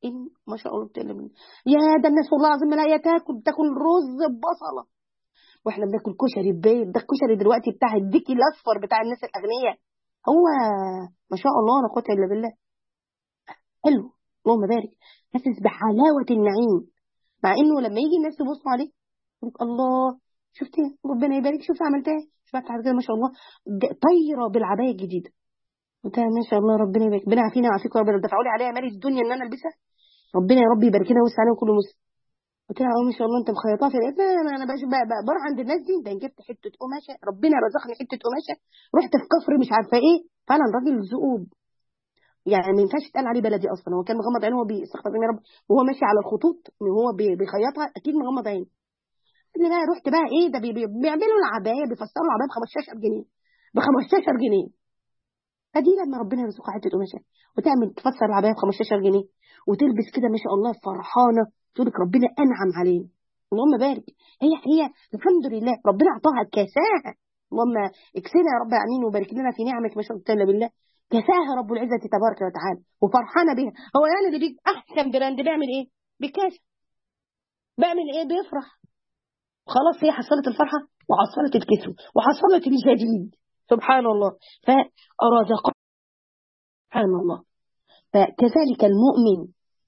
إن ما شاء الله بتقل من يا ده الناس والله العظيم لا تاكل تاكل رز ببصلة، واحنا بناكل كشري ببيض. ده الكشري دلوقتي بتاع الديكي الاصفر بتاع الناس الاغنياء. هو ما شاء الله لا قوه الا بالله. حلو، اللهم بارك. حاسس بحلاوه النعيم، مع انه لما يجي الناس يبصوا عليه يقول الله شفتي ربنا يبارك، شوف عملتها، شوف عملت كده ما شاء الله، طايره بالعبايه الجديده. قلت لها ما شاء الله ربنا يبارك، ربنا يعافينا ويعافيكم يا رب. دفعوا لي عليها مال الدنيا ان انا البسها، ربنا يا رب يبارك لنا ويوسع عليهم كل مسلم. قلت لها اه ما شاء الله انت مخيطاها في العيد. لا انا انا بقى بقى بروح عند الناس دي، ده جبت حته قماشه، ربنا رزقني حته قماشه، رحت في كفر مش عارفه ايه، فعلا راجل ذوق، يعني ما ينفعش يتقال عليه بلدي اصلا. هو كان مغمض عينه، هو بيستغفر الله يا رب وهو ماشي على الخطوط ان هو بي- بيخيطها، اكيد مغمض عينه. قلت بقى رحت بقى ايه ده بي- بي- بيعملوا العبايه، بيفسروا العبايه ب خمستاشر جنيه، ب خمستاشر جنيه. ادي لما ربنا يرزقها حته قماشه وتعمل تفسر العبايه ب خمستاشر جنيه وتلبس كده ما شاء الله فرحانه، تقول لك ربنا انعم علينا، اللهم بارك. هي هي الحمد لله ربنا اعطاها كساها، اللهم اكسنا يا رب العالمين وبارك لنا في نعمك ما شاء الله بالله. كساها رب العزه تبارك وتعالى وفرحانه بها. هو يعني اللي بيجي احسن براند بيعمل ايه؟ بكاس، بيعمل ايه؟ بيفرح. خلاص هي حصلت الفرحه وحصلت الكسوه وحصلت الجديد. سبحان الله. فرزق، سبحان الله. فكذلك المؤمن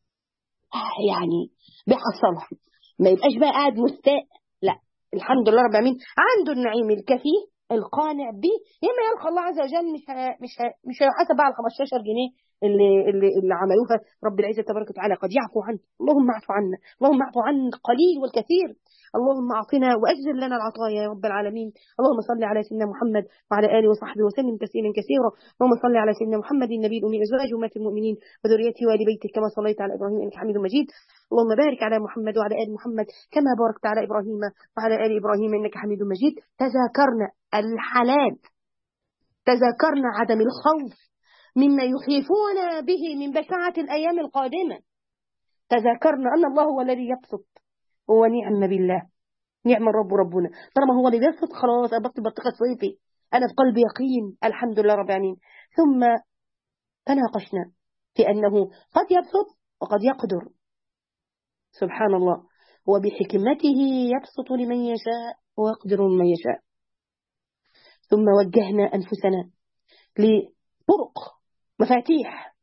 يعني بيحصلها، ما يبقاش بقى قاعد مستاء، لا، الحمد لله رب العالمين عنده النعيم الكفي القانع به. ياما يلقى الله عز وجل مش ه... مش ه... مش هيحاسب بقى على خمستاشر جنيه اللي اللي اللي عملوها. رب العزه تبارك وتعالى قد يعفو عنه، اللهم اعفو عنا، اللهم اعفو عن القليل والكثير، اللهم اعطنا واجزل لنا العطايا يا رب العالمين. اللهم صل على سيدنا محمد وعلى اله وصحبه وسلم تسليما كثيرا. اللهم صل على سيدنا محمد النبي الامي ازواجه امهات المؤمنين وذريته وال بيته كما صليت على ابراهيم انك حميد مجيد. اللهم بارك على محمد وعلى ال محمد كما باركت على ابراهيم وعلى ال ابراهيم انك حميد مجيد. تذاكرنا الحلال، تذاكرنا عدم الخوف مما يخيفون به من بشاعة الأيام القادمة. تذاكرنا أن الله هو الذي يبسط، ونعم بالله، نعم الرب ربنا. طالما هو اللي بيبسط خلاص أبطل بطيخة صيفي، أنا في قلبي يقين الحمد لله رب العالمين. ثم تناقشنا في أنه قد يبسط وقد يقدر، سبحان الله، وبحكمته يبسط لمن يشاء ويقدر لمن يشاء. ثم وجهنا أنفسنا لطرق مفاتيح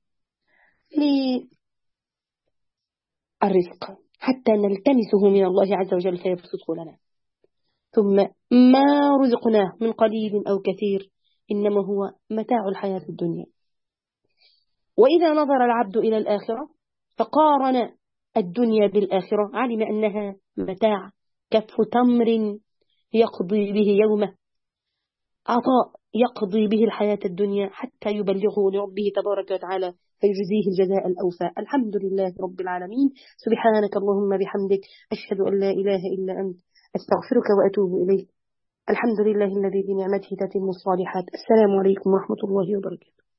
للرزق حتى نلتمسه من الله عز وجل فيبسطه لنا. ثم ما رزقناه من قليل أو كثير إنما هو متاع الحياة الدنيا. وإذا نظر العبد إلى الآخرة فقارن الدنيا بالآخرة علم أنها متاع كف تمر يقضي به يومه، عطاء يقضي به الحياة الدنيا حتى يبلغه لربه تبارك وتعالى فيجزيه الجزاء الأوفى. الحمد لله رب العالمين. سبحانك اللهم بحمدك، أشهد أن لا إله إلا أنت، أستغفرك وأتوب إليك. الحمد لله الذي بنعمته تتم الصالحات. السلام عليكم ورحمة الله وبركاته.